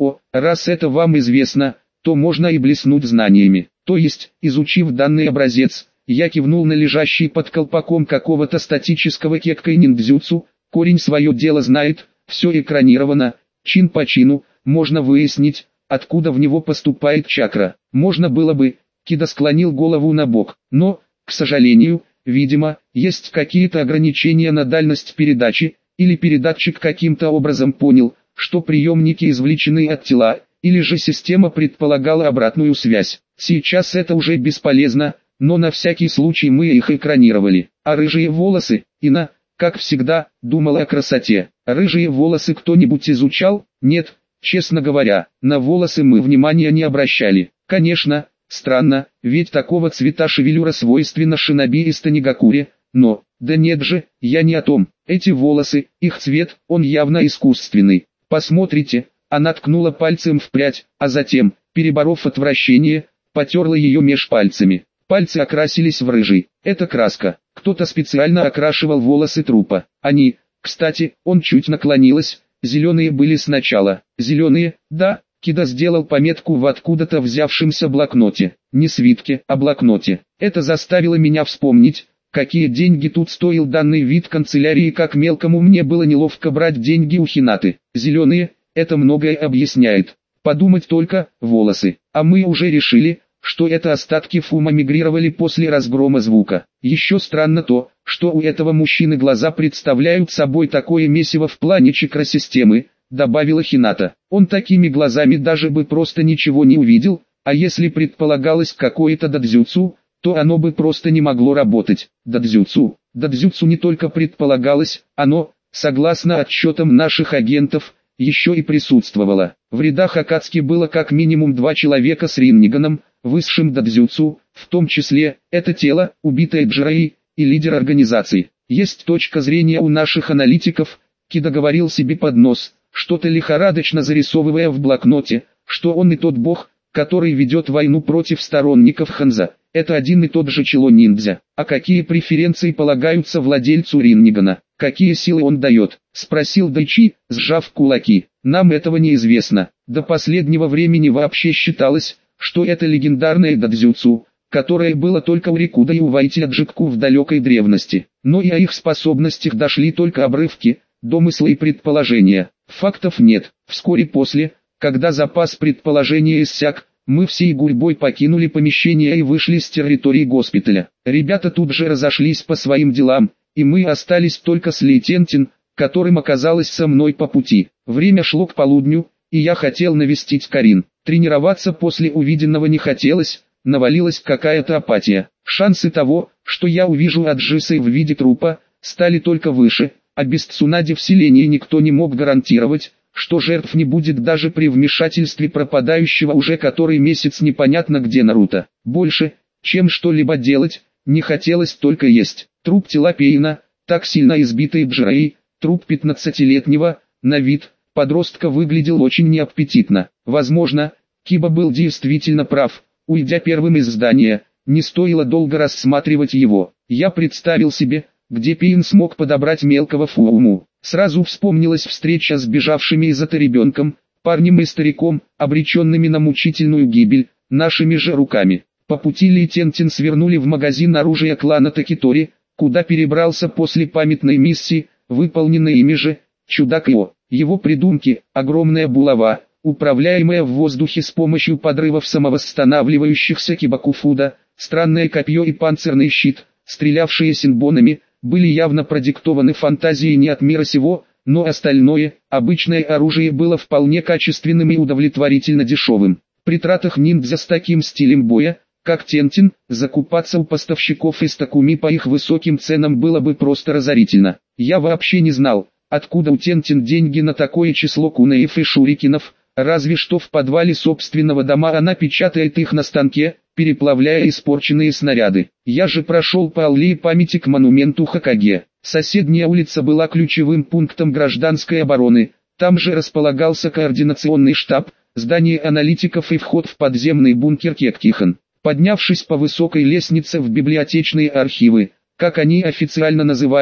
Раз это вам известно, то можно и блеснуть знаниями. То есть, изучив данный образец, я кивнул на лежащий под колпаком какого-то статического кеккой ниндзюцу, корень свое дело знает, все экранировано, чин по чину, можно выяснить, откуда в него поступает чакра. Можно было бы, Кида склонил голову на бок, но, к сожалению, видимо, есть какие-то ограничения на дальность передачи, или передатчик каким-то образом понял, что приемники извлечены от тела, или же система предполагала обратную связь. Сейчас это уже бесполезно, но на всякий случай мы их экранировали. А рыжие волосы, Ина, как всегда, думала о красоте. Рыжие волосы кто-нибудь изучал? Нет, честно говоря, на волосы мы внимания не обращали. Конечно, странно, ведь такого цвета шевелюра свойственна шиноби и станигакуре, но, да нет же, я не о том. Эти волосы, их цвет, он явно искусственный. Посмотрите, она ткнула пальцем в прядь, а затем, переборов отвращение, потерла ее меж пальцами. Пальцы окрасились в рыжий. Это краска. Кто-то специально окрашивал волосы трупа. Они, кстати, он чуть наклонилась, зеленые были сначала. Зеленые, да, Кида сделал пометку в откуда-то взявшемся блокноте. Не свитке, а блокноте. Это заставило меня вспомнить, какие деньги тут стоил данный вид канцелярии, как мелкому мне было неловко брать деньги у Хинаты. Зеленые, это многое объясняет. Подумать только, волосы. А мы уже решили, что это остатки фума мигрировали после разгрома звука. Еще странно то, что у этого мужчины глаза представляют собой такое месиво в плане чакросистемы, добавила Хината. Он такими глазами даже бы просто ничего не увидел, а если предполагалось какое-то дадзюцу, то оно бы просто не могло работать. Дадзюцу не только предполагалось, оно, согласно отчетам наших агентов, еще и присутствовало. В рядах Акацки было как минимум 2 человека с ринниганом, высшим дадзюцу, в том числе, это тело, убитое Джираи, и лидер организации. Есть точка зрения у наших аналитиков, Кида говорил себе под нос, что-то лихорадочно зарисовывая в блокноте, что он и тот бог, который ведет войну против сторонников Ханза. Это один и тот же Чело-ниндзя. А какие преференции полагаются владельцу Риннигана? Какие силы он дает? Спросил Дайчи, сжав кулаки. Нам этого неизвестно. До последнего времени вообще считалось, что это легендарное дадзюцу, которое было только у Рикуда и у Вайтиаджику в далекой древности. Но и о их способностях дошли только обрывки, домыслы и предположения. Фактов нет. Вскоре после, когда запас предположения иссяк, мы всей гурьбой покинули помещение и вышли с территории госпиталя. Ребята тут же разошлись по своим делам, и мы остались только с Лейтентин, которым оказалось со мной по пути. Время шло к полудню, и я хотел навестить Карин. Тренироваться после увиденного не хотелось, навалилась какая-то апатия. Шансы того, что я увижу Аджисы в виде трупа, стали только выше, а без Цунади в селении никто не мог гарантировать, что жертв не будет даже при вмешательстве пропадающего уже который месяц непонятно где Наруто. Больше, чем что-либо делать, не хотелось только есть. Труп тела Пейна, так сильно избитый Джираи, труп 15-летнего, на вид, подростка выглядел очень неаппетитно. Возможно, Киба был действительно прав, уйдя первым из здания, не стоило долго рассматривать его. Я представил себе, где Пейн смог подобрать мелкого Фууму. Сразу вспомнилась встреча с бежавшими из ада ребенком, парнем и стариком, обреченными на мучительную гибель, нашими же руками. По пути Лейтентин свернули в магазин оружия клана Такитори, куда перебрался после памятной миссии, выполненной ими же, чудак Ио. Его придумки, огромная булава, управляемая в воздухе с помощью подрывов самовосстанавливающихся кибакуфуда, странное копье и панцирный щит, стрелявшие синбонами, были явно продиктованы фантазией не от мира сего, но остальное, обычное оружие было вполне качественным и удовлетворительно дешевым. При тратах ниндзя с таким стилем боя, как Тентин, закупаться у поставщиков из Такуми по их высоким ценам было бы просто разорительно. Я вообще не знал, откуда у Тентин деньги на такое число кунеев и шурикинов, разве что в подвале собственного дома она печатает их на станке, переплавляя испорченные снаряды. Я же прошел по аллее памяти к монументу Хокаге. Соседняя улица была ключевым пунктом гражданской обороны, там же располагался координационный штаб, здание аналитиков и вход в подземный бункер Кектихан. Поднявшись по высокой лестнице в библиотечные архивы, как они официально назывались,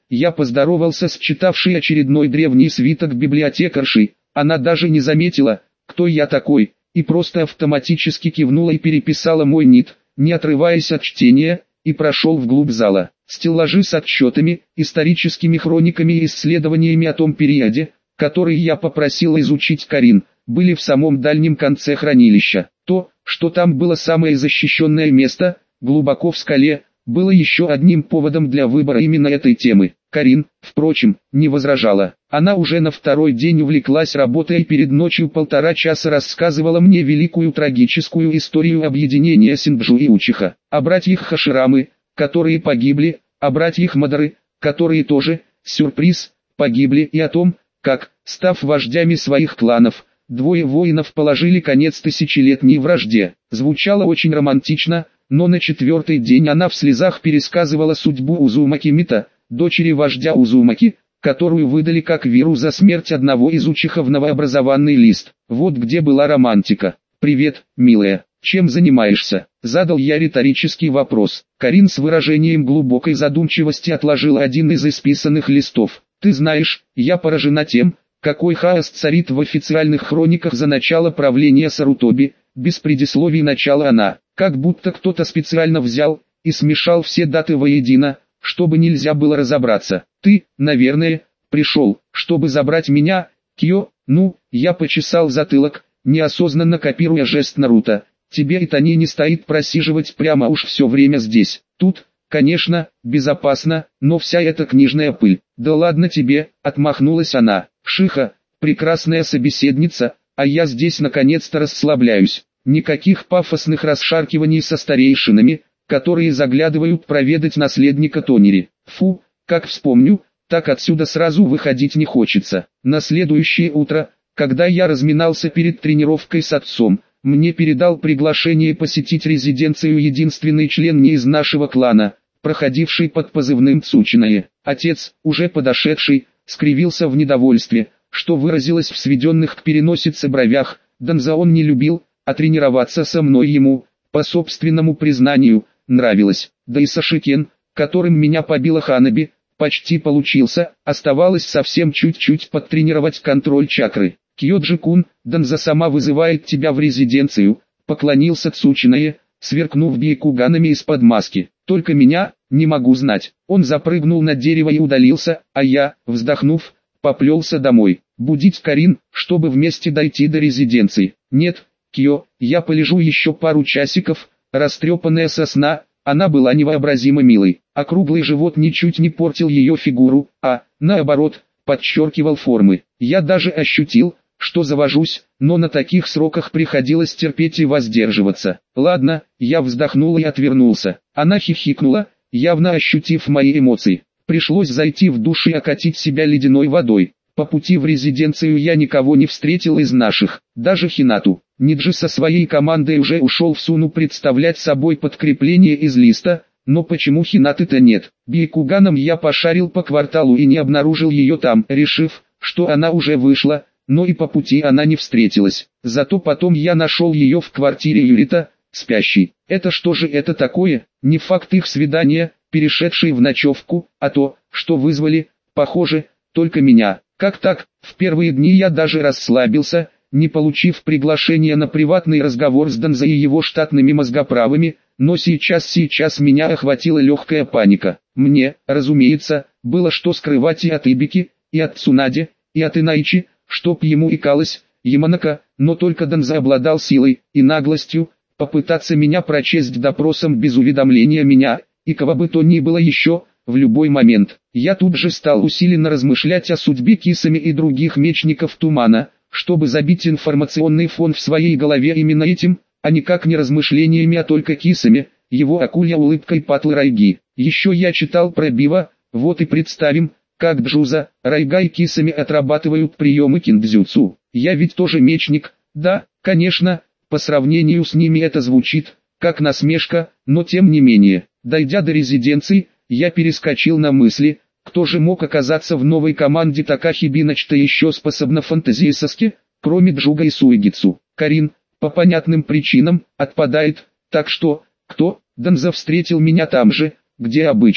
я поздоровался с читавшей очередной древний свиток библиотекаршей. Она даже не заметила, кто я такой, и просто автоматически кивнула и переписала мой ник, не отрываясь от чтения, и прошел вглубь зала. Стеллажи с отчетами, историческими хрониками и исследованиями о том периоде, который я попросил изучить Карин, были в самом дальнем конце хранилища. То, что там было самое защищенное место, глубоко в скале, было еще одним поводом для выбора именно этой темы. Карин, впрочем, не возражала. Она уже на второй день увлеклась работой и перед ночью 1,5 часа рассказывала мне великую трагическую историю объединения Синджу и Учиха. О братьях Хаширамы, которые погибли, о братьях Мадары, которые тоже, сюрприз, погибли, и о том, как, став вождями своих кланов, двое воинов положили конец тысячелетней вражде. Звучало очень романтично, но на 4-й день она в слезах пересказывала судьбу Узумаки Мита, дочери вождя Узумаки, которую выдали как виру за смерть одного из учихов в новообразованный лист. Вот где была романтика. «Привет, милая, чем занимаешься?» — задал я риторический вопрос. Карин с выражением глубокой задумчивости отложила один из исписанных листов. «Ты знаешь, я поражена тем, какой хаос царит в официальных хрониках за начало правления Сарутоби», без предисловий начала она, как будто кто-то специально взял и смешал все даты воедино, чтобы нельзя было разобраться. «Ты, наверное, пришел, чтобы забрать меня, Кио?» «Ну», я почесал затылок, неосознанно копируя жест Наруто. «Тебе и Тони не стоит просиживать прямо уж все время здесь. Тут, конечно, безопасно, но вся эта книжная пыль». «Да ладно тебе», — отмахнулась она. «Шиха, прекрасная собеседница, а я здесь наконец-то расслабляюсь. Никаких пафосных расшаркиваний со старейшинами, которые заглядывают проведать наследника Тонери. Фу, как вспомню, так отсюда сразу выходить не хочется». На следующее утро, когда я разминался перед тренировкой с отцом, мне передал приглашение посетить резиденцию единственный член не из нашего клана, проходивший под позывным Цучиное. Отец, уже подошедший, скривился в недовольстве, что выразилось в сведенных к переносице бровях. Данза он не любил, а тренироваться со мной ему, по собственному признанию, нравилось. Да и Сашикен, которым меня побила Ханаби, почти получился, оставалось совсем чуть-чуть подтренировать контроль чакры. «Кьёджи-кун, Данза сама вызывает тебя в резиденцию», — поклонился Цучиное, сверкнув бейкуганами из-под маски. «Только меня, не могу знать». Он запрыгнул на дерево и удалился, а я, вздохнув, поплелся домой. Будить Карин, чтобы вместе дойти до резиденции. «Нет, Кио, я полежу еще пару часиков», растрепанная со сна, она была невообразимо милой. Округлый живот ничуть не портил ее фигуру, а, наоборот, подчеркивал формы. Я даже ощутил, что завожусь, но на таких сроках приходилось терпеть и воздерживаться. «Ладно», я вздохнул и отвернулся. Она хихикнула, явно ощутив мои эмоции. Пришлось зайти в душ и окатить себя ледяной водой. По пути в резиденцию я никого не встретил из наших, даже Хинату. Ниджи со своей командой уже ушел в Суну представлять собой подкрепление из листа, но почему Хинаты-то нет? Бейкуганом я пошарил по кварталу и не обнаружил ее там, решив, что она уже вышла, но и по пути она не встретилась. Зато потом я нашел ее в квартире Юрита, спящей. Это что же это такое? Не факт их свидания, перешедший в ночевку, а то, что вызвали, похоже, только меня. Как так? В первые дни я даже расслабился, не получив приглашения на приватный разговор с Данзо и его штатными мозгоправами, но сейчас меня охватила легкая паника. Мне, разумеется, было что скрывать и от Ибики, и от Цунаде, и от Инайчи, чтоб ему икалось, Яманака, но только Данзо обладал силой и наглостью попытаться меня прочесть допросом без уведомления меня, и кого бы то ни было еще, в любой момент. Я тут же стал усиленно размышлять о судьбе Кисами и других мечников Тумана, чтобы забить информационный фон в своей голове именно этим, а никак не размышлениями, а только Кисами, его акулья улыбкой Патлы Райги. Еще я читал про Бива, вот и представим, как Джуза, Райга и Кисами отрабатывают приемы киндзюцу. Я ведь тоже мечник, да, конечно, по сравнению с ними это звучит, как насмешка, но тем не менее. Дойдя до резиденции, я перескочил на мысли, кто же мог оказаться в новой команде Такахи Биначта еще способна фантазии, кроме Джуга и Суигицу. Карин, по понятным причинам, отпадает, так что, кто? Данзо встретил меня там же, где обычно.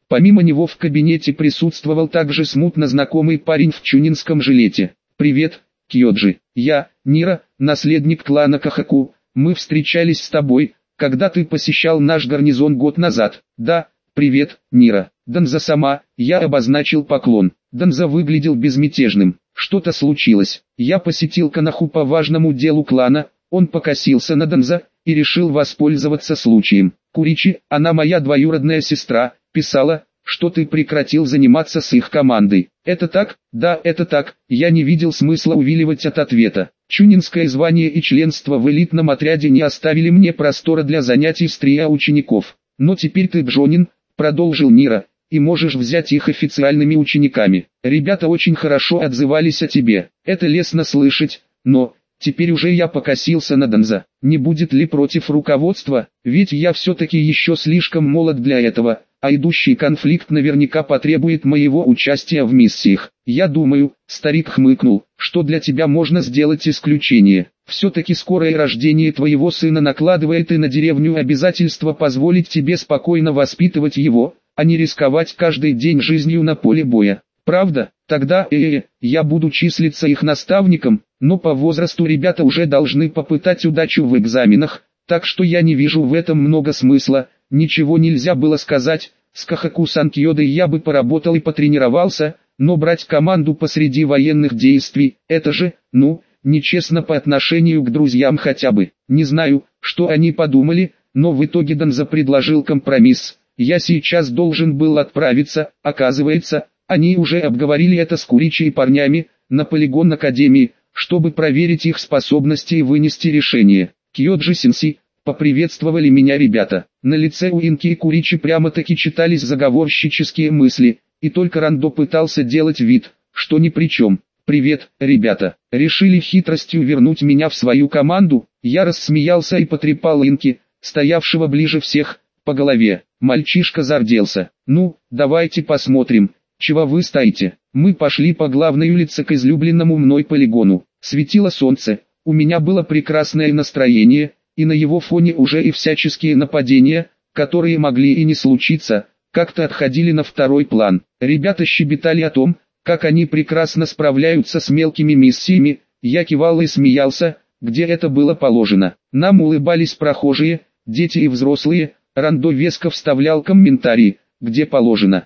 Помимо него в кабинете присутствовал также смутно знакомый парень в чунинском жилете. «Привет, Кьоджи. Я, Нира, наследник клана Кахаку. Мы встречались с тобой, когда ты посещал наш гарнизон год назад». «Да, привет, Нира». Данза сама, я обозначил поклон. Данза выглядел безмятежным. «Что-то случилось. Я посетил Канаху по важному делу клана». Он покосился на Данза и решил воспользоваться случаем. «Куричи, она моя двоюродная сестра, писала, что ты прекратил заниматься с их командой. Это так?» «Да, это так». Я не видел смысла увиливать от ответа. Чунинское звание и членство в элитном отряде не оставили мне простора для занятий с трио учеников. «Но теперь ты Джонин», продолжил Нира, «и можешь взять их официальными учениками. Ребята очень хорошо отзывались о тебе. Это лестно слышать, но...» Теперь уже я покосился на Данза. Не будет ли против руководства, ведь я все-таки еще слишком молод для этого, а идущий конфликт наверняка потребует моего участия в миссиях. Я думаю, старик хмыкнул, что для тебя можно сделать исключение. Все-таки скорое рождение твоего сына накладывает и на деревню обязательство позволить тебе спокойно воспитывать его, а не рисковать каждый день жизнью на поле боя. Правда? Тогда я буду числиться их наставником, но по возрасту ребята уже должны попытать удачу в экзаменах, так что я не вижу в этом много смысла. Ничего нельзя было сказать, с Кахаку-сан Кьодой я бы поработал и потренировался, но брать команду посреди военных действий, это же, нечестно по отношению к друзьям хотя бы. Не знаю, что они подумали, но в итоге Данза предложил компромисс. Я сейчас должен был отправиться, оказывается, они уже обговорили это с Куричи и парнями, на полигон Академии, чтобы проверить их способности и вынести решение. «Кьоджи-сенси», поприветствовали меня ребята. На лице у Инки и Куричи прямо-таки читались заговорщические мысли, и только Рандо пытался делать вид, что ни при чем. «Привет, ребята. Решили хитростью вернуть меня в свою команду?» Я рассмеялся и потрепал Инки, стоявшего ближе всех, по голове. Мальчишка зарделся. «Ну, давайте посмотрим, чего вы стоите?» Мы пошли по главной улице к излюбленному мной полигону. Светило солнце, у меня было прекрасное настроение, и на его фоне уже и всяческие нападения, которые могли и не случиться, как-то отходили на второй план. Ребята щебетали о том, как они прекрасно справляются с мелкими миссиями, я кивал и смеялся, где это было положено. Нам улыбались прохожие, дети и взрослые, Рандо веско вставлял комментарии, где положено.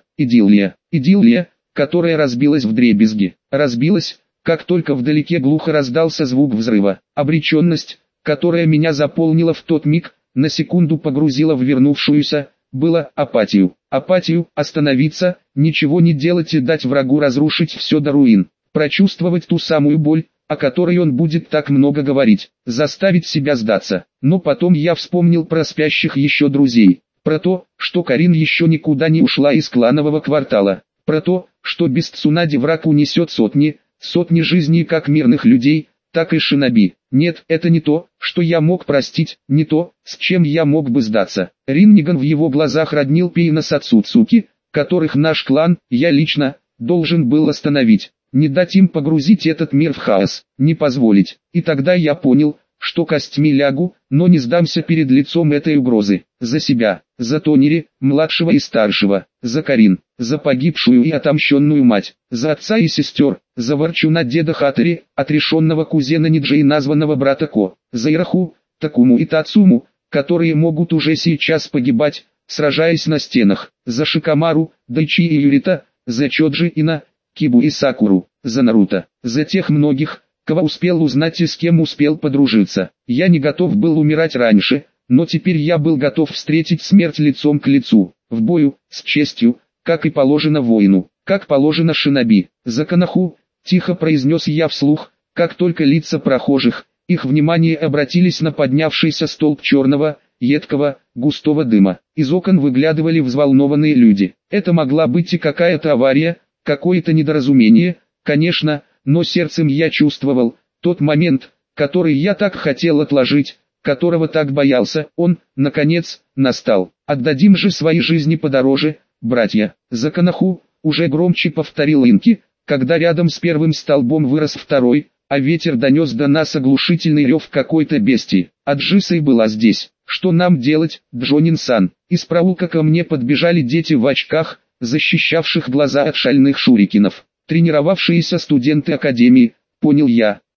Идиллия, которая разбилась вдребезги. Разбилась, как только вдалеке глухо раздался звук взрыва. Обреченность, которая меня заполнила в тот миг, на секунду погрузила в вернувшуюся, было апатию. Апатию, остановиться, ничего не делать и дать врагу разрушить все до руин. Прочувствовать ту самую боль, о которой он будет так много говорить. Заставить себя сдаться. Но потом я вспомнил про спящих еще друзей. Про то, что Карин еще никуда не ушла из кланового квартала. Про то, что без Цунади враг унесет сотни жизней как мирных людей, так и шиноби. Нет, это не то, что я мог простить, не то, с чем я мог бы сдаться. Ринниган в его глазах роднил Пейна с Ацуцуки, которых наш клан, я лично, должен был остановить. Не дать им погрузить этот мир в хаос, не позволить. И тогда я понял, что костьми лягу, но не сдамся перед лицом этой угрозы. За себя, за Тонири, младшего и старшего, за Карин, за погибшую и отомщенную мать, за отца и сестер, за ворчуна деда Хатари, отрешенного кузена Ниджи и названного брата Ко, за Ираху, Такуму и Тацуму, которые могут уже сейчас погибать, сражаясь на стенах, за Шикамару, Дайчи и Юрита, за Чоджи Ина, Кибу и Сакуру, за Наруто, за тех многих, кого успел узнать и с кем успел подружиться. Я не готов был умирать раньше, но теперь я был готов встретить смерть лицом к лицу, в бою, с честью, как и положено воину, как положено шиноби. «За Канаху», тихо произнес я вслух, как только лица прохожих, их внимание обратились на поднявшийся столб черного, едкого, густого дыма. Из окон выглядывали взволнованные люди. Это могла быть и какая-то авария, какое-то недоразумение, конечно, но сердцем я чувствовал, тот момент, который я так хотел отложить, которого так боялся, он, наконец, настал. «Отдадим же свои жизни подороже, братья». «За Канаху», уже громче повторил Инки, когда рядом с первым столбом вырос второй, а ветер донес до нас оглушительный рев какой-то бестии. Аджисой была здесь. «Что нам делать, Джонин-сан?» Из проулка ко мне подбежали дети в очках, защищавших глаза от шальных шурикенов. Тренировавшиеся студенты академии, понял я.